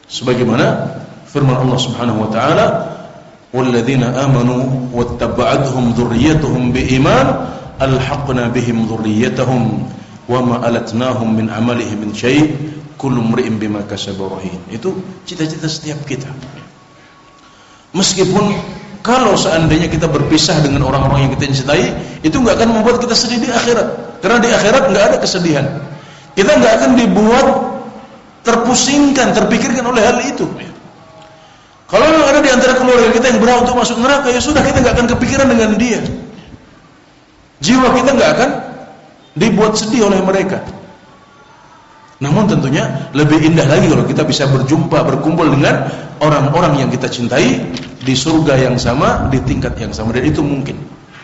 Sebagaimana firman Allah Subhanahu wa taala, "Walladzina amanu wattaba'athum dzurriyyatuhum biiman alhaqna bihim dzurriyyatahum wama alatnahum min amalihim min syai' kullu imri'in bima kasaba rahin." Itu cita-cita setiap kita. Meskipun kalau seandainya kita berpisah dengan orang-orang yang kita cintai, itu enggak akan membuat kita sedih di akhirat. Karena di akhirat enggak ada kesedihan. Kita enggak akan dibuat terpusingkan, terpikirkan oleh hal itu. Kalau ada di antara keluarga kita yang berhak untuk masuk neraka, ya sudah, kita enggak akan kepikiran dengan dia. Jiwa kita enggak akan dibuat sedih oleh mereka. Namun tentunya lebih indah lagi kalau kita bisa berjumpa, berkumpul dengan orang-orang yang kita cintai di surga yang sama, di tingkat yang sama, dan itu mungkin.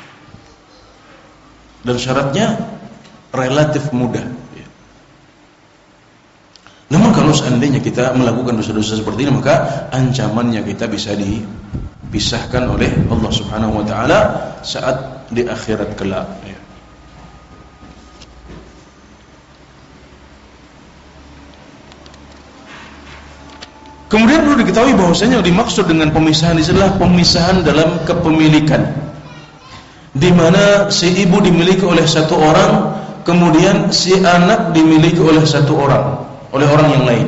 Dan syaratnya relatif mudah. Namun kalau seandainya kita melakukan dosa-dosa seperti ini, maka ancamannya kita bisa dipisahkan oleh Allah Subhanahu wa taala saat di akhirat kelak. Kemudian perlu diketahui bahwasanya yang dimaksud dengan pemisahan ini adalah pemisahan dalam kepemilikan, di mana si ibu dimiliki oleh satu orang, kemudian si anak dimiliki oleh satu orang, oleh orang yang lain.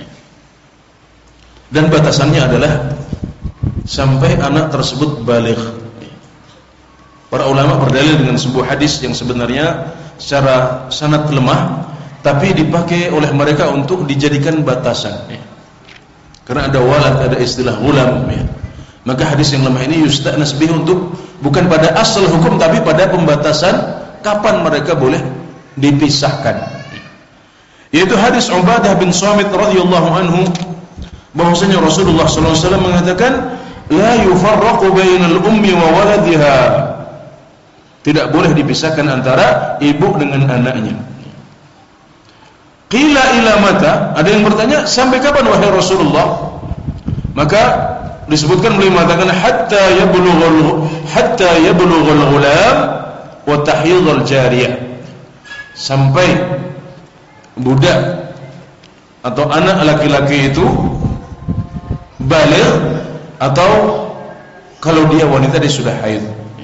Dan batasannya adalah sampai anak tersebut baligh. Para ulama berdalil dengan sebuah hadis yang sebenarnya secara sanad lemah, tapi dipakai oleh mereka untuk dijadikan batasan. Karena ada walad, ada istilah gulam, ya. Maka hadis yang lemah ini yusta'nas bih untuk bukan pada asal hukum, tapi pada pembatasan kapan mereka boleh dipisahkan. Yaitu hadis Ubadah bin Samit radhiyallahu anhu, bahwasanya Rasulullah sallallahu alaihi wasallam mengatakan, la yufarraqu bainal ummi wa waladiha. Tidak boleh dipisahkan antara ibu dengan anaknya. Qila ila mata, ada yang bertanya, sampai kapan wahai Rasulullah? Maka disebutkan beliau mengatakan hatta yablughul hatta yablughul ghulam wa tahyidul jariyah. Sampai budak atau anak laki-laki itu baligh, atau kalau dia wanita dia sudah haid.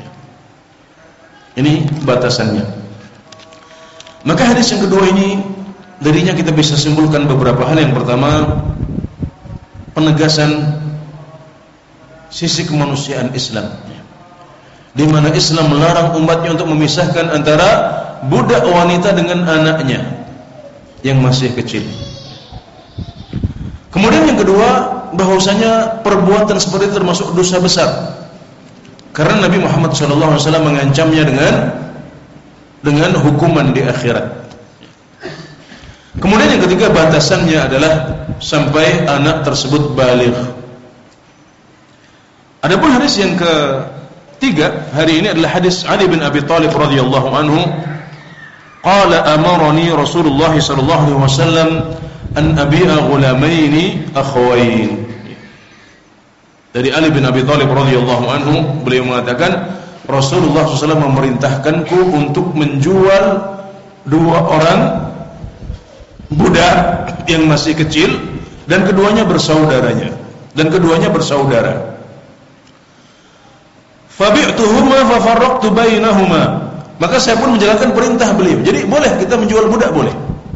Ini batasannya. Maka hadis yang kedua ini, darinya kita bisa simpulkan beberapa hal. Yang pertama, penegasan sisi kemanusiaan Islam, di mana Islam melarang umatnya untuk memisahkan antara budak wanita dengan anaknya yang masih kecil. Kemudian yang kedua, bahwasanya perbuatan seperti itu termasuk dosa besar, karena Nabi Muhammad shallallahu alaihi wasallam mengancamnya dengan dengan hukuman di akhirat. Kemudian yang ketiga, batasannya adalah sampai anak tersebut baligh. Adapun hadis yang ketiga hari ini adalah hadis Ali bin Abi Thalib radhiyallahu anhu, qala amarani Rasulullah sallallahu alaihi wasallam an abi'a ghulamaini akhawain. Dari Ali bin Abi Thalib radhiyallahu anhu, beliau mengatakan Rasulullah sallallahu alaihi wasallam memerintahkanku untuk menjual dua orang budak yang masih kecil, dan keduanya bersaudaranya, dan keduanya bersaudara. Fabi'tuhuma fa farraqtu bainahuma. Maka saya pun menjalankan perintah beliau. Jadi boleh kita menjual budak, boleh.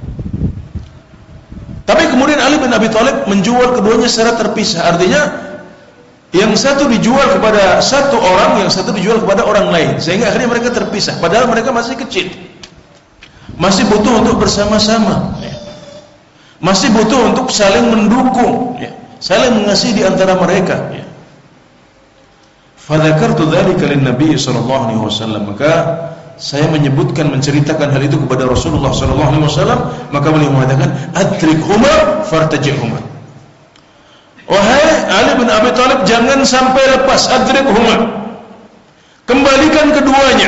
Tapi kemudian Ali bin Abi Thalib menjual keduanya secara terpisah. Artinya yang satu dijual kepada satu orang, yang satu dijual kepada orang lain, sehingga akhirnya mereka terpisah. Padahal mereka masih kecil, masih butuh untuk bersama-sama, masih butuh untuk saling mendukung, saling mengasihi di antara mereka. Fadzakartu dzalika lin-nabi sallallahu alaihi wasallam. Maka saya menyebutkan, menceritakan hal itu kepada Rasulullah sallallahu alaihi wasallam. Maka beliau mengatakan, adrikhuma fartaji'huma. Wahai Ali bin Abi Thalib, jangan sampai lepas. Adrikhuma, kembalikan keduanya.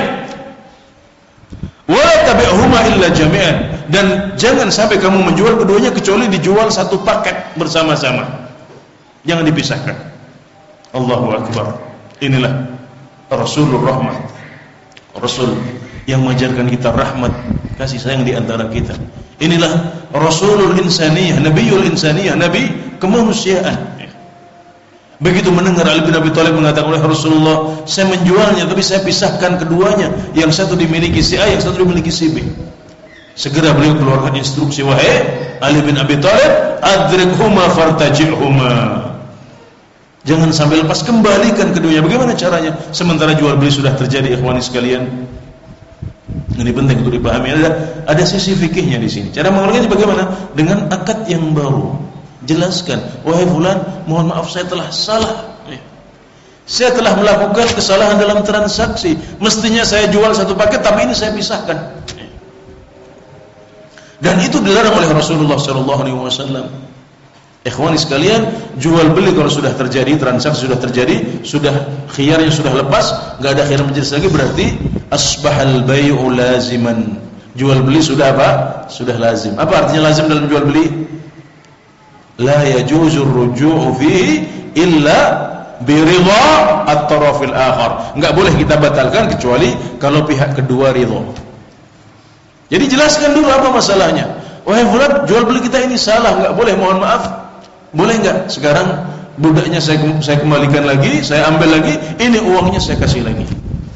Wa tabi'huma illa jami'an, dan jangan sampai kamu menjual keduanya kecuali dijual satu paket bersama-sama, jangan dipisahkan. Allahu Akbar. Inilah Rasulur Rahmat, Rasul yang mengajarkan kita rahmat, kasih sayang di antara kita. Inilah Rasulul Insaniyah, Nabiul Insaniyah, Nabi kemanusiaan. Begitu mendengar Ali bin Abi Thalib mengatakan oleh Rasulullah, saya menjualnya tapi saya pisahkan keduanya, yang satu dimiliki si A, yang satu dimiliki si B. Segera beliau keluarkan instruksi, wahai Ali bin Abi Thalib, adrikhuma fartaji'huma, jangan sampai lepas, kembalikan keduanya. Bagaimana caranya? Sementara jual beli sudah terjadi, ikhwani sekalian. Ini penting untuk dipahami. Ada, ada sisi fikihnya di sini. Cara mengeluarkannya bagaimana? Dengan akad yang baru. Jelaskan, wahai fulan, mohon maaf saya telah salah. Saya telah melakukan kesalahan dalam transaksi. Mestinya saya jual satu paket, tapi ini saya pisahkan. Dan itu dilarang oleh Rasulullah Shallallahu Alaihi Wasallam. Ikhwani sekalian, jual beli kalau sudah terjadi, transaksi sudah terjadi, sudah khiyarnya sudah lepas, nggak ada khiyar majelis lagi, berarti asbahal bai'u laziman. Jual beli sudah apa? Sudah lazim. Apa artinya lazim dalam jual beli? La yajuzu ar-ruju'u fihi illa biridha at-tarafil akhar. Enggak boleh kita batalkan kecuali kalau pihak kedua ridha. Jadi jelaskan dulu apa masalahnya. Wahai fulan, jual beli kita ini salah, enggak boleh, mohon maaf. Boleh enggak sekarang budaknya saya saya kembalikan lagi, saya ambil lagi, ini uangnya saya kasih lagi.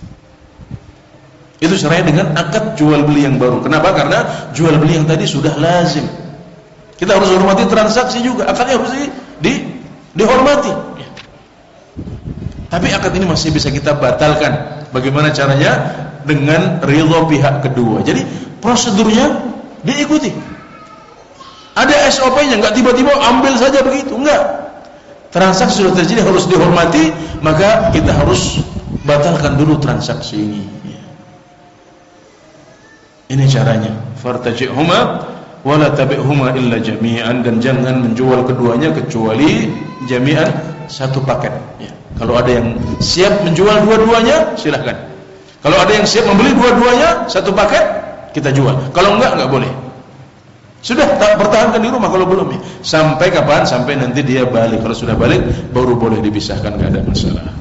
Itu syariat dengan akad jual beli yang baru. Kenapa? Karena jual beli yang tadi sudah lazim. Kita harus hormati transaksi juga, akadnya harus di, di, dihormati. Tapi akad ini masih bisa kita batalkan. Bagaimana caranya? Dengan ridha pihak kedua. Jadi prosedurnya diikuti. Ada S O P-nya, nggak tiba-tiba ambil saja begitu, enggak. Transaksi sudah terjadi harus dihormati, maka kita harus batalkan dulu transaksi ini. Ini caranya. Fartaji'huma wala tabi'huma illa jami'an, dan jangan menjual keduanya kecuali jami'an, satu paket. Ya. Kalau ada yang siap menjual dua-duanya, silahkan. Kalau ada yang siap membeli dua-duanya, satu paket, kita jual. Kalau enggak, enggak boleh. Sudah, tak pertahankan di rumah kalau belum. Ya. Sampai kapan? Sampai nanti dia balik. Kalau sudah balik, baru boleh dipisahkan, enggak ada masalah.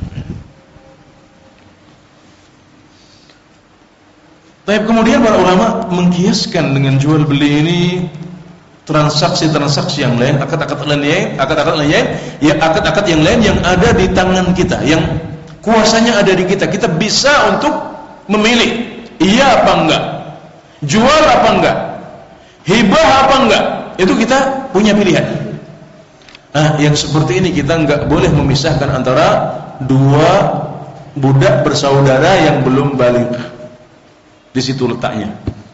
Tapi kemudian para ulama mengkiaskan dengan jual beli ini transaksi-transaksi yang lain, akad-akad lain, akad-akad lain, ya akad-akad yang lain yang ada di tangan kita, yang kuasanya ada di kita. Kita bisa untuk memilih iya apa enggak, jual apa enggak, hibah apa enggak. Itu kita punya pilihan. Nah, yang seperti ini kita enggak boleh memisahkan antara dua budak bersaudara yang belum balik. Di situ letaknya.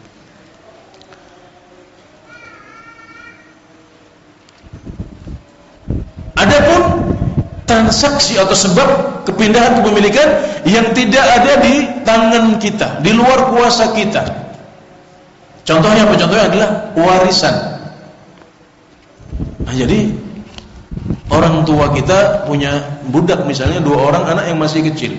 Adapun transaksi atau sebab kepindahan kepemilikan yang tidak ada di tangan kita, di luar kuasa kita. Contohnya apa? Contohnya adalah warisan. Nah, jadi orang tua kita punya budak, misalnya dua orang anak yang masih kecil.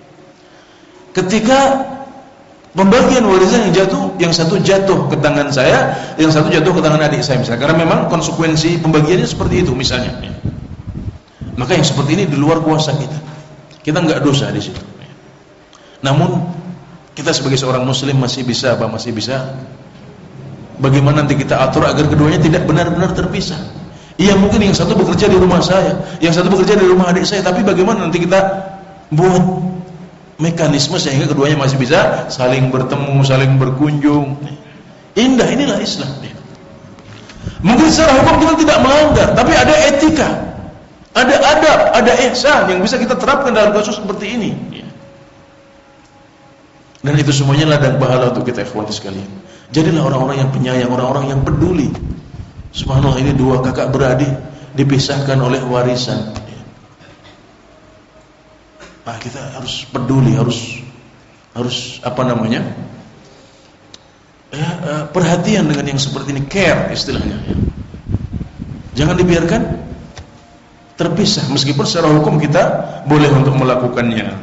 Ketika pembagian warisan yang jatuh, yang satu jatuh ke tangan saya, yang satu jatuh ke tangan adik saya misalnya, karena memang konsekuensi pembagiannya seperti itu misalnya. Maka yang seperti ini di luar kuasa kita. Kita enggak dosa di situ. Namun kita sebagai seorang muslim masih bisa apa? Masih bisa bagaimana nanti kita atur agar keduanya tidak benar-benar terpisah. Iya, mungkin yang satu bekerja di rumah saya, yang satu bekerja di rumah adik saya, tapi bagaimana nanti kita buat mekanisme sehingga keduanya masih bisa saling bertemu, saling berkunjung. Indah, inilah Islam. Mungkin secara hukum kita tidak melanggar, tapi ada etika, ada adab, ada ihsan yang bisa kita terapkan dalam kasus seperti ini. Dan itu semuanya ladang pahala untuk kita, ikhwan sekalian. Jadilah orang-orang yang penyayang, orang-orang yang peduli. Subhanallah, ini dua kakak beradik dipisahkan oleh warisan. Nah, kita harus peduli, harus harus apa namanya? Ya, uh, perhatian dengan yang seperti ini, care istilahnya. Ya. Jangan dibiarkan terpisah, meskipun secara hukum kita boleh untuk melakukannya.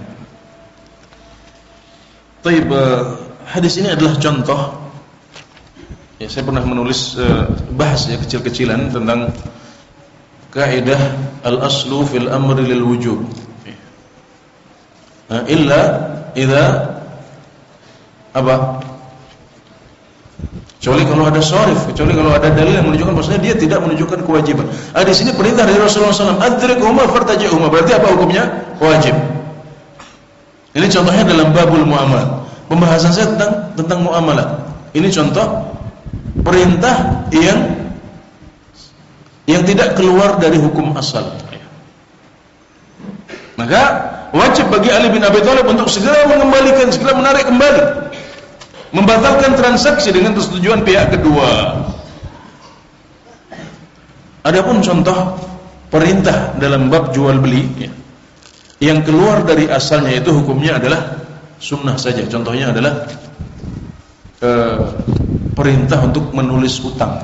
Taib, uh, hadis ini adalah contoh. Ya, saya pernah menulis uh, bahas ya kecil-kecilan tentang kaidah al-aslu fil amri lil wujub. Illa idza apa Kecuali kalau ada sharif, kecuali kalau ada dalil yang menunjukkan bahwasanya dia tidak menunjukkan kewajiban. Ah, di sini perintah dari Rasulullah shallallahu alaihi wasallam, adrikhuma fartaji'huma. Berarti apa hukumnya? Wajib. Ini contohnya dalam babul muamalah. Pembahasan saya tentang tentang muamalah. Ini contoh perintah yang yang tidak keluar dari hukum asal. Maka wajib bagi Ali bin Abi Thalib untuk segera mengembalikan, segera menarik kembali, membatalkan transaksi dengan persetujuan pihak kedua. Adapun contoh perintah dalam bab jual beli ya, yang keluar dari asalnya itu hukumnya adalah sunnah saja. Contohnya adalah eh, perintah untuk menulis utang.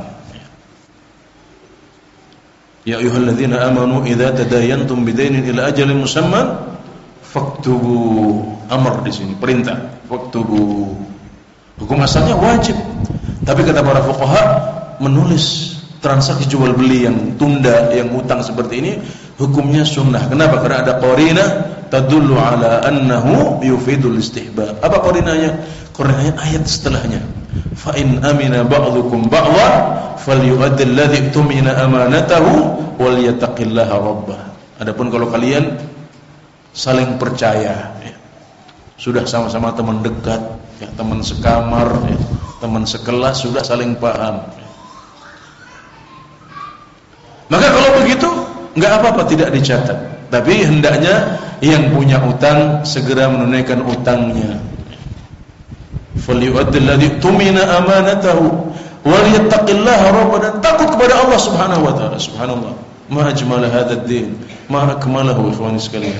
Ya ayyuhalladzina amanu idza tadayantum bidainin ila ajalin musamman faktubu. Amr di sini perintah, faktubu. Hukum asalnya wajib. Tapi kata para fuqaha, menulis transaksi jual beli yang tunda, yang utang seperti ini hukumnya sunnah. Kenapa? Karena ada qarinah tadullu ala annahu yufidul istihbab. Apa qarinahnya? Qarinahnya ayat setelahnya. Fa in amina ba'dukum ba'dha falyu'addi alladhi tumina amanatahu wal yattaqillaha rabbah. Adapun kalau kalian saling percaya ya, sudah sama-sama teman dekat ya, teman sekamar ya, teman sekelas, sudah saling paham ya. Maka kalau begitu enggak apa-apa tidak dicatat, tapi hendaknya yang punya utang segera menunaikan utangnya. Falyu'addi alladhi tumina amanatahu wal yattaqillaha rabbah, dan takut kepada Allah Subhanahu wa taala. Subhanallah, ma ajmala hadzal din, ma akmalahu ikhwani sekalian.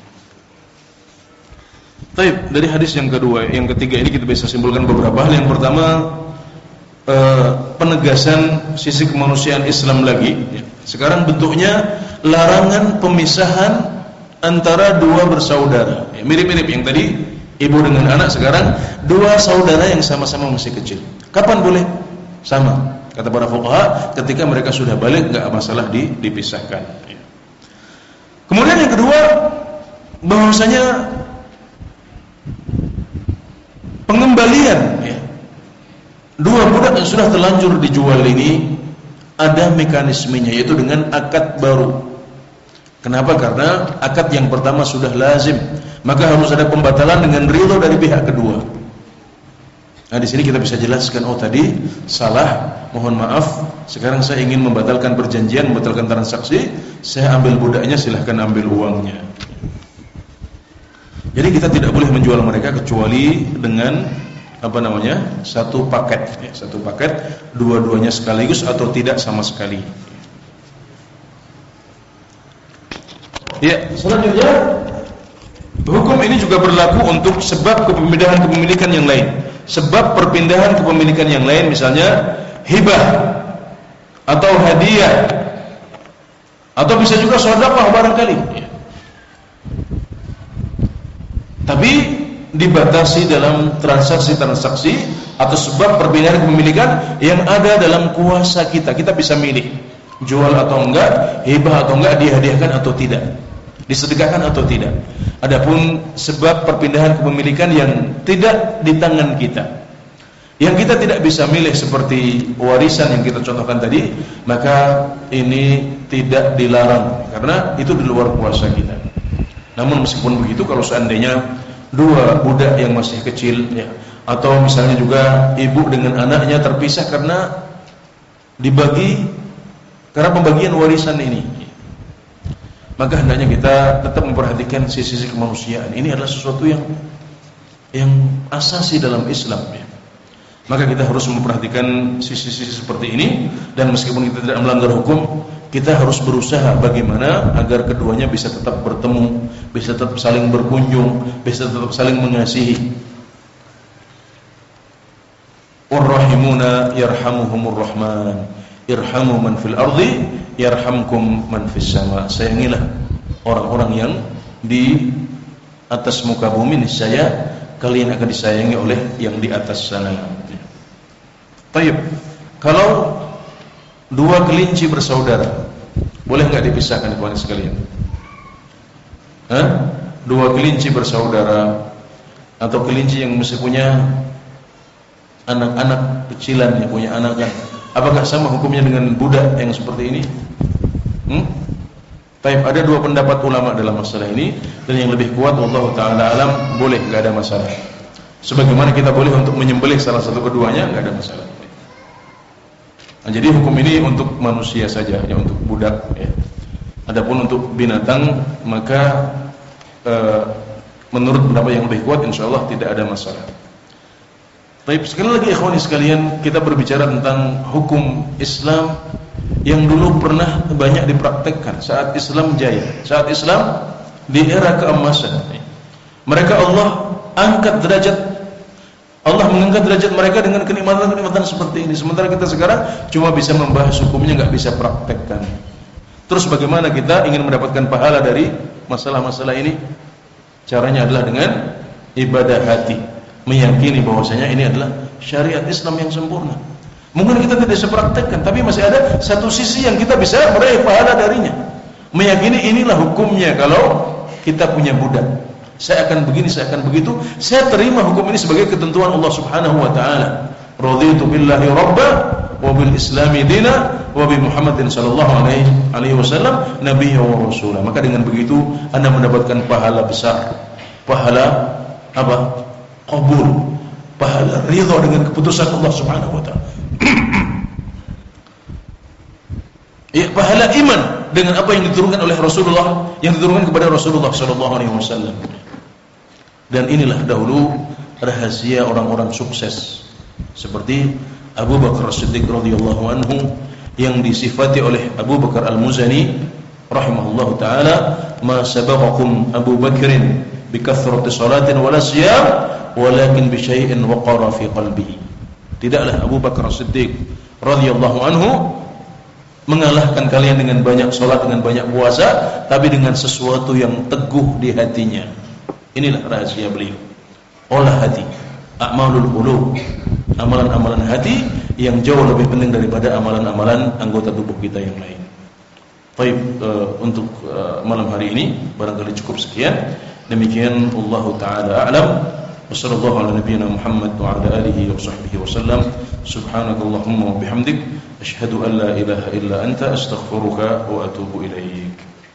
Baik, dari hadis yang kedua, yang ketiga ini kita bisa simpulkan beberapa hal. Yang pertama, eh, penegasan sisi kemanusiaan Islam lagi. Sekarang bentuknya larangan pemisahan antara dua bersaudara. Ya, mirip-mirip yang tadi ibu dengan anak, sekarang dua saudara yang sama-sama masih kecil. Kapan boleh? Sama. Kata para fuqaha, ketika mereka sudah balik enggak masalah di, dipisahkan. Kemudian yang kedua, bahwasanya pengembalian ya, dua budak yang sudah terlanjur dijual ini ada mekanismenya, yaitu dengan akad baru. Kenapa? Karena akad yang pertama sudah lazim, maka harus ada pembatalan dengan ridho dari pihak kedua. Nah, di sini kita bisa jelaskan, oh tadi salah, mohon maaf, sekarang saya ingin membatalkan perjanjian, membatalkan transaksi, saya ambil budaknya, silahkan ambil uangnya. Jadi kita tidak boleh menjual mereka kecuali dengan apa namanya? satu paket, ya, satu paket, dua-duanya sekaligus atau tidak sama sekali. Ya, selanjutnya hukum ini juga berlaku untuk sebab kepindahan kepemilikan yang lain. Sebab perpindahan kepemilikan yang lain, misalnya hibah atau hadiah, atau bisa juga sedekah barangkali. Ya. Tapi dibatasi dalam transaksi-transaksi atau sebab perpindahan kepemilikan yang ada dalam kuasa kita. Kita bisa milih jual atau enggak, hibah atau enggak, dihadiahkan atau tidak, disedekahkan atau tidak. Adapun sebab perpindahan kepemilikan yang tidak di tangan kita, yang kita tidak bisa milih seperti warisan yang kita contohkan tadi, maka ini tidak dilarang karena itu di luar kuasa kita. Namun meskipun begitu, kalau seandainya dua budak yang masih kecil ya, atau misalnya juga ibu dengan anaknya terpisah karena dibagi, karena pembagian warisan ini, maka hendaknya kita tetap memperhatikan sisi-sisi kemanusiaan. Ini adalah sesuatu yang yang asasi dalam Islam ya. Maka kita harus memperhatikan sisi-sisi seperti ini, dan meskipun kita tidak melanggar hukum, kita harus berusaha bagaimana agar keduanya bisa tetap bertemu, bisa tetap saling berkunjung, bisa tetap saling mengasihi. Ar-rahimuna yarhamuhumur rahman, irhamu man fil ardi yarhamkum man fis sama. Sayangilah orang-orang yang di atas muka bumi, niscaya kalian akan disayangi oleh yang di atas sana. Baik, kalau dua kelinci bersaudara, boleh enggak dipisahkan ikhwan sekalian? Hah? Dua kelinci bersaudara, atau kelinci yang mesti punya anak-anak kecilan yang punya anak kan, apakah sama hukumnya dengan budak yang seperti ini? Hmm? Baik, ada dua pendapat ulama dalam masalah ini, dan yang lebih kuat wallahu taala alam boleh, enggak ada masalah. Sebagaimana kita boleh untuk menyembelih salah satu keduanya, enggak ada masalah. Nah, jadi hukum ini untuk manusia saja, ya, untuk budak ya. Adapun untuk binatang maka e, menurut pendapat yang lebih kuat insyaallah tidak ada masalah. Baik, sekali lagi ikhwani sekalian, kita berbicara tentang hukum Islam yang dulu pernah banyak dipraktekkan saat Islam jaya, saat Islam di era keemasan. Mereka Allah angkat derajat, Allah mengangkat derajat mereka dengan kenikmatan-kenikmatan seperti ini. Sementara kita sekarang cuma bisa membahas hukumnya, nggak bisa praktekkan. Terus bagaimana kita ingin mendapatkan pahala dari masalah-masalah ini? Caranya adalah dengan ibadah hati, meyakini bahwasanya ini adalah syariat Islam yang sempurna. Mungkin kita tidak bisa praktekkan, tapi masih ada satu sisi yang kita bisa meraih pahala darinya. Meyakini inilah hukumnya kalau kita punya budak. Saya akan begini, saya akan begitu. Saya terima hukum ini sebagai ketentuan Allah Subhanahu wa taala. Raditu billahi rabba wa bil islami dina wa bi Muhammadin sallallahu alaihi wasallam nabiyya wa rasula. Maka dengan begitu Anda mendapatkan pahala besar. Pahala apa? Qabul. Pahala ridha dengan keputusan Allah Subhanahu wa taala. Ya, pahala iman dengan apa yang diturunkan oleh Rasulullah, yang diturunkan kepada Rasulullah sallallahu alaihi wasallam. Dan inilah dahulu rahasia orang-orang sukses seperti Abu Bakar As-Siddiq radhiyallahu anhu, yang disifati oleh Abu Bakar Al-Muzani rahimahullahu taala, ma sabaqakum Abu Bakrin bi kathrati salatin wala siyam walakin bi syai'in waqara fi qalbihi. Tidaklah Abu Bakar As-Siddiq radhiyallahu anhu mengalahkan kalian dengan banyak salat, dengan banyak puasa, tapi dengan sesuatu yang teguh di hatinya. Inilah rahasia beliau. Olah hati, a'malul qulub, amalan-amalan hati yang jauh lebih penting daripada amalan-amalan anggota tubuh kita yang lain. Baik, uh, untuk uh, malam hari ini barangkali cukup sekian. Demikian Allah taala a'lam. Wassallallahu ala nabiyyina Muhammad wa ala alihi wa sahbihi wasallam. Subhanakallahumma wa bihamdik, asyhadu an la ilaha illa anta, astaghfiruka wa atubu ilaik.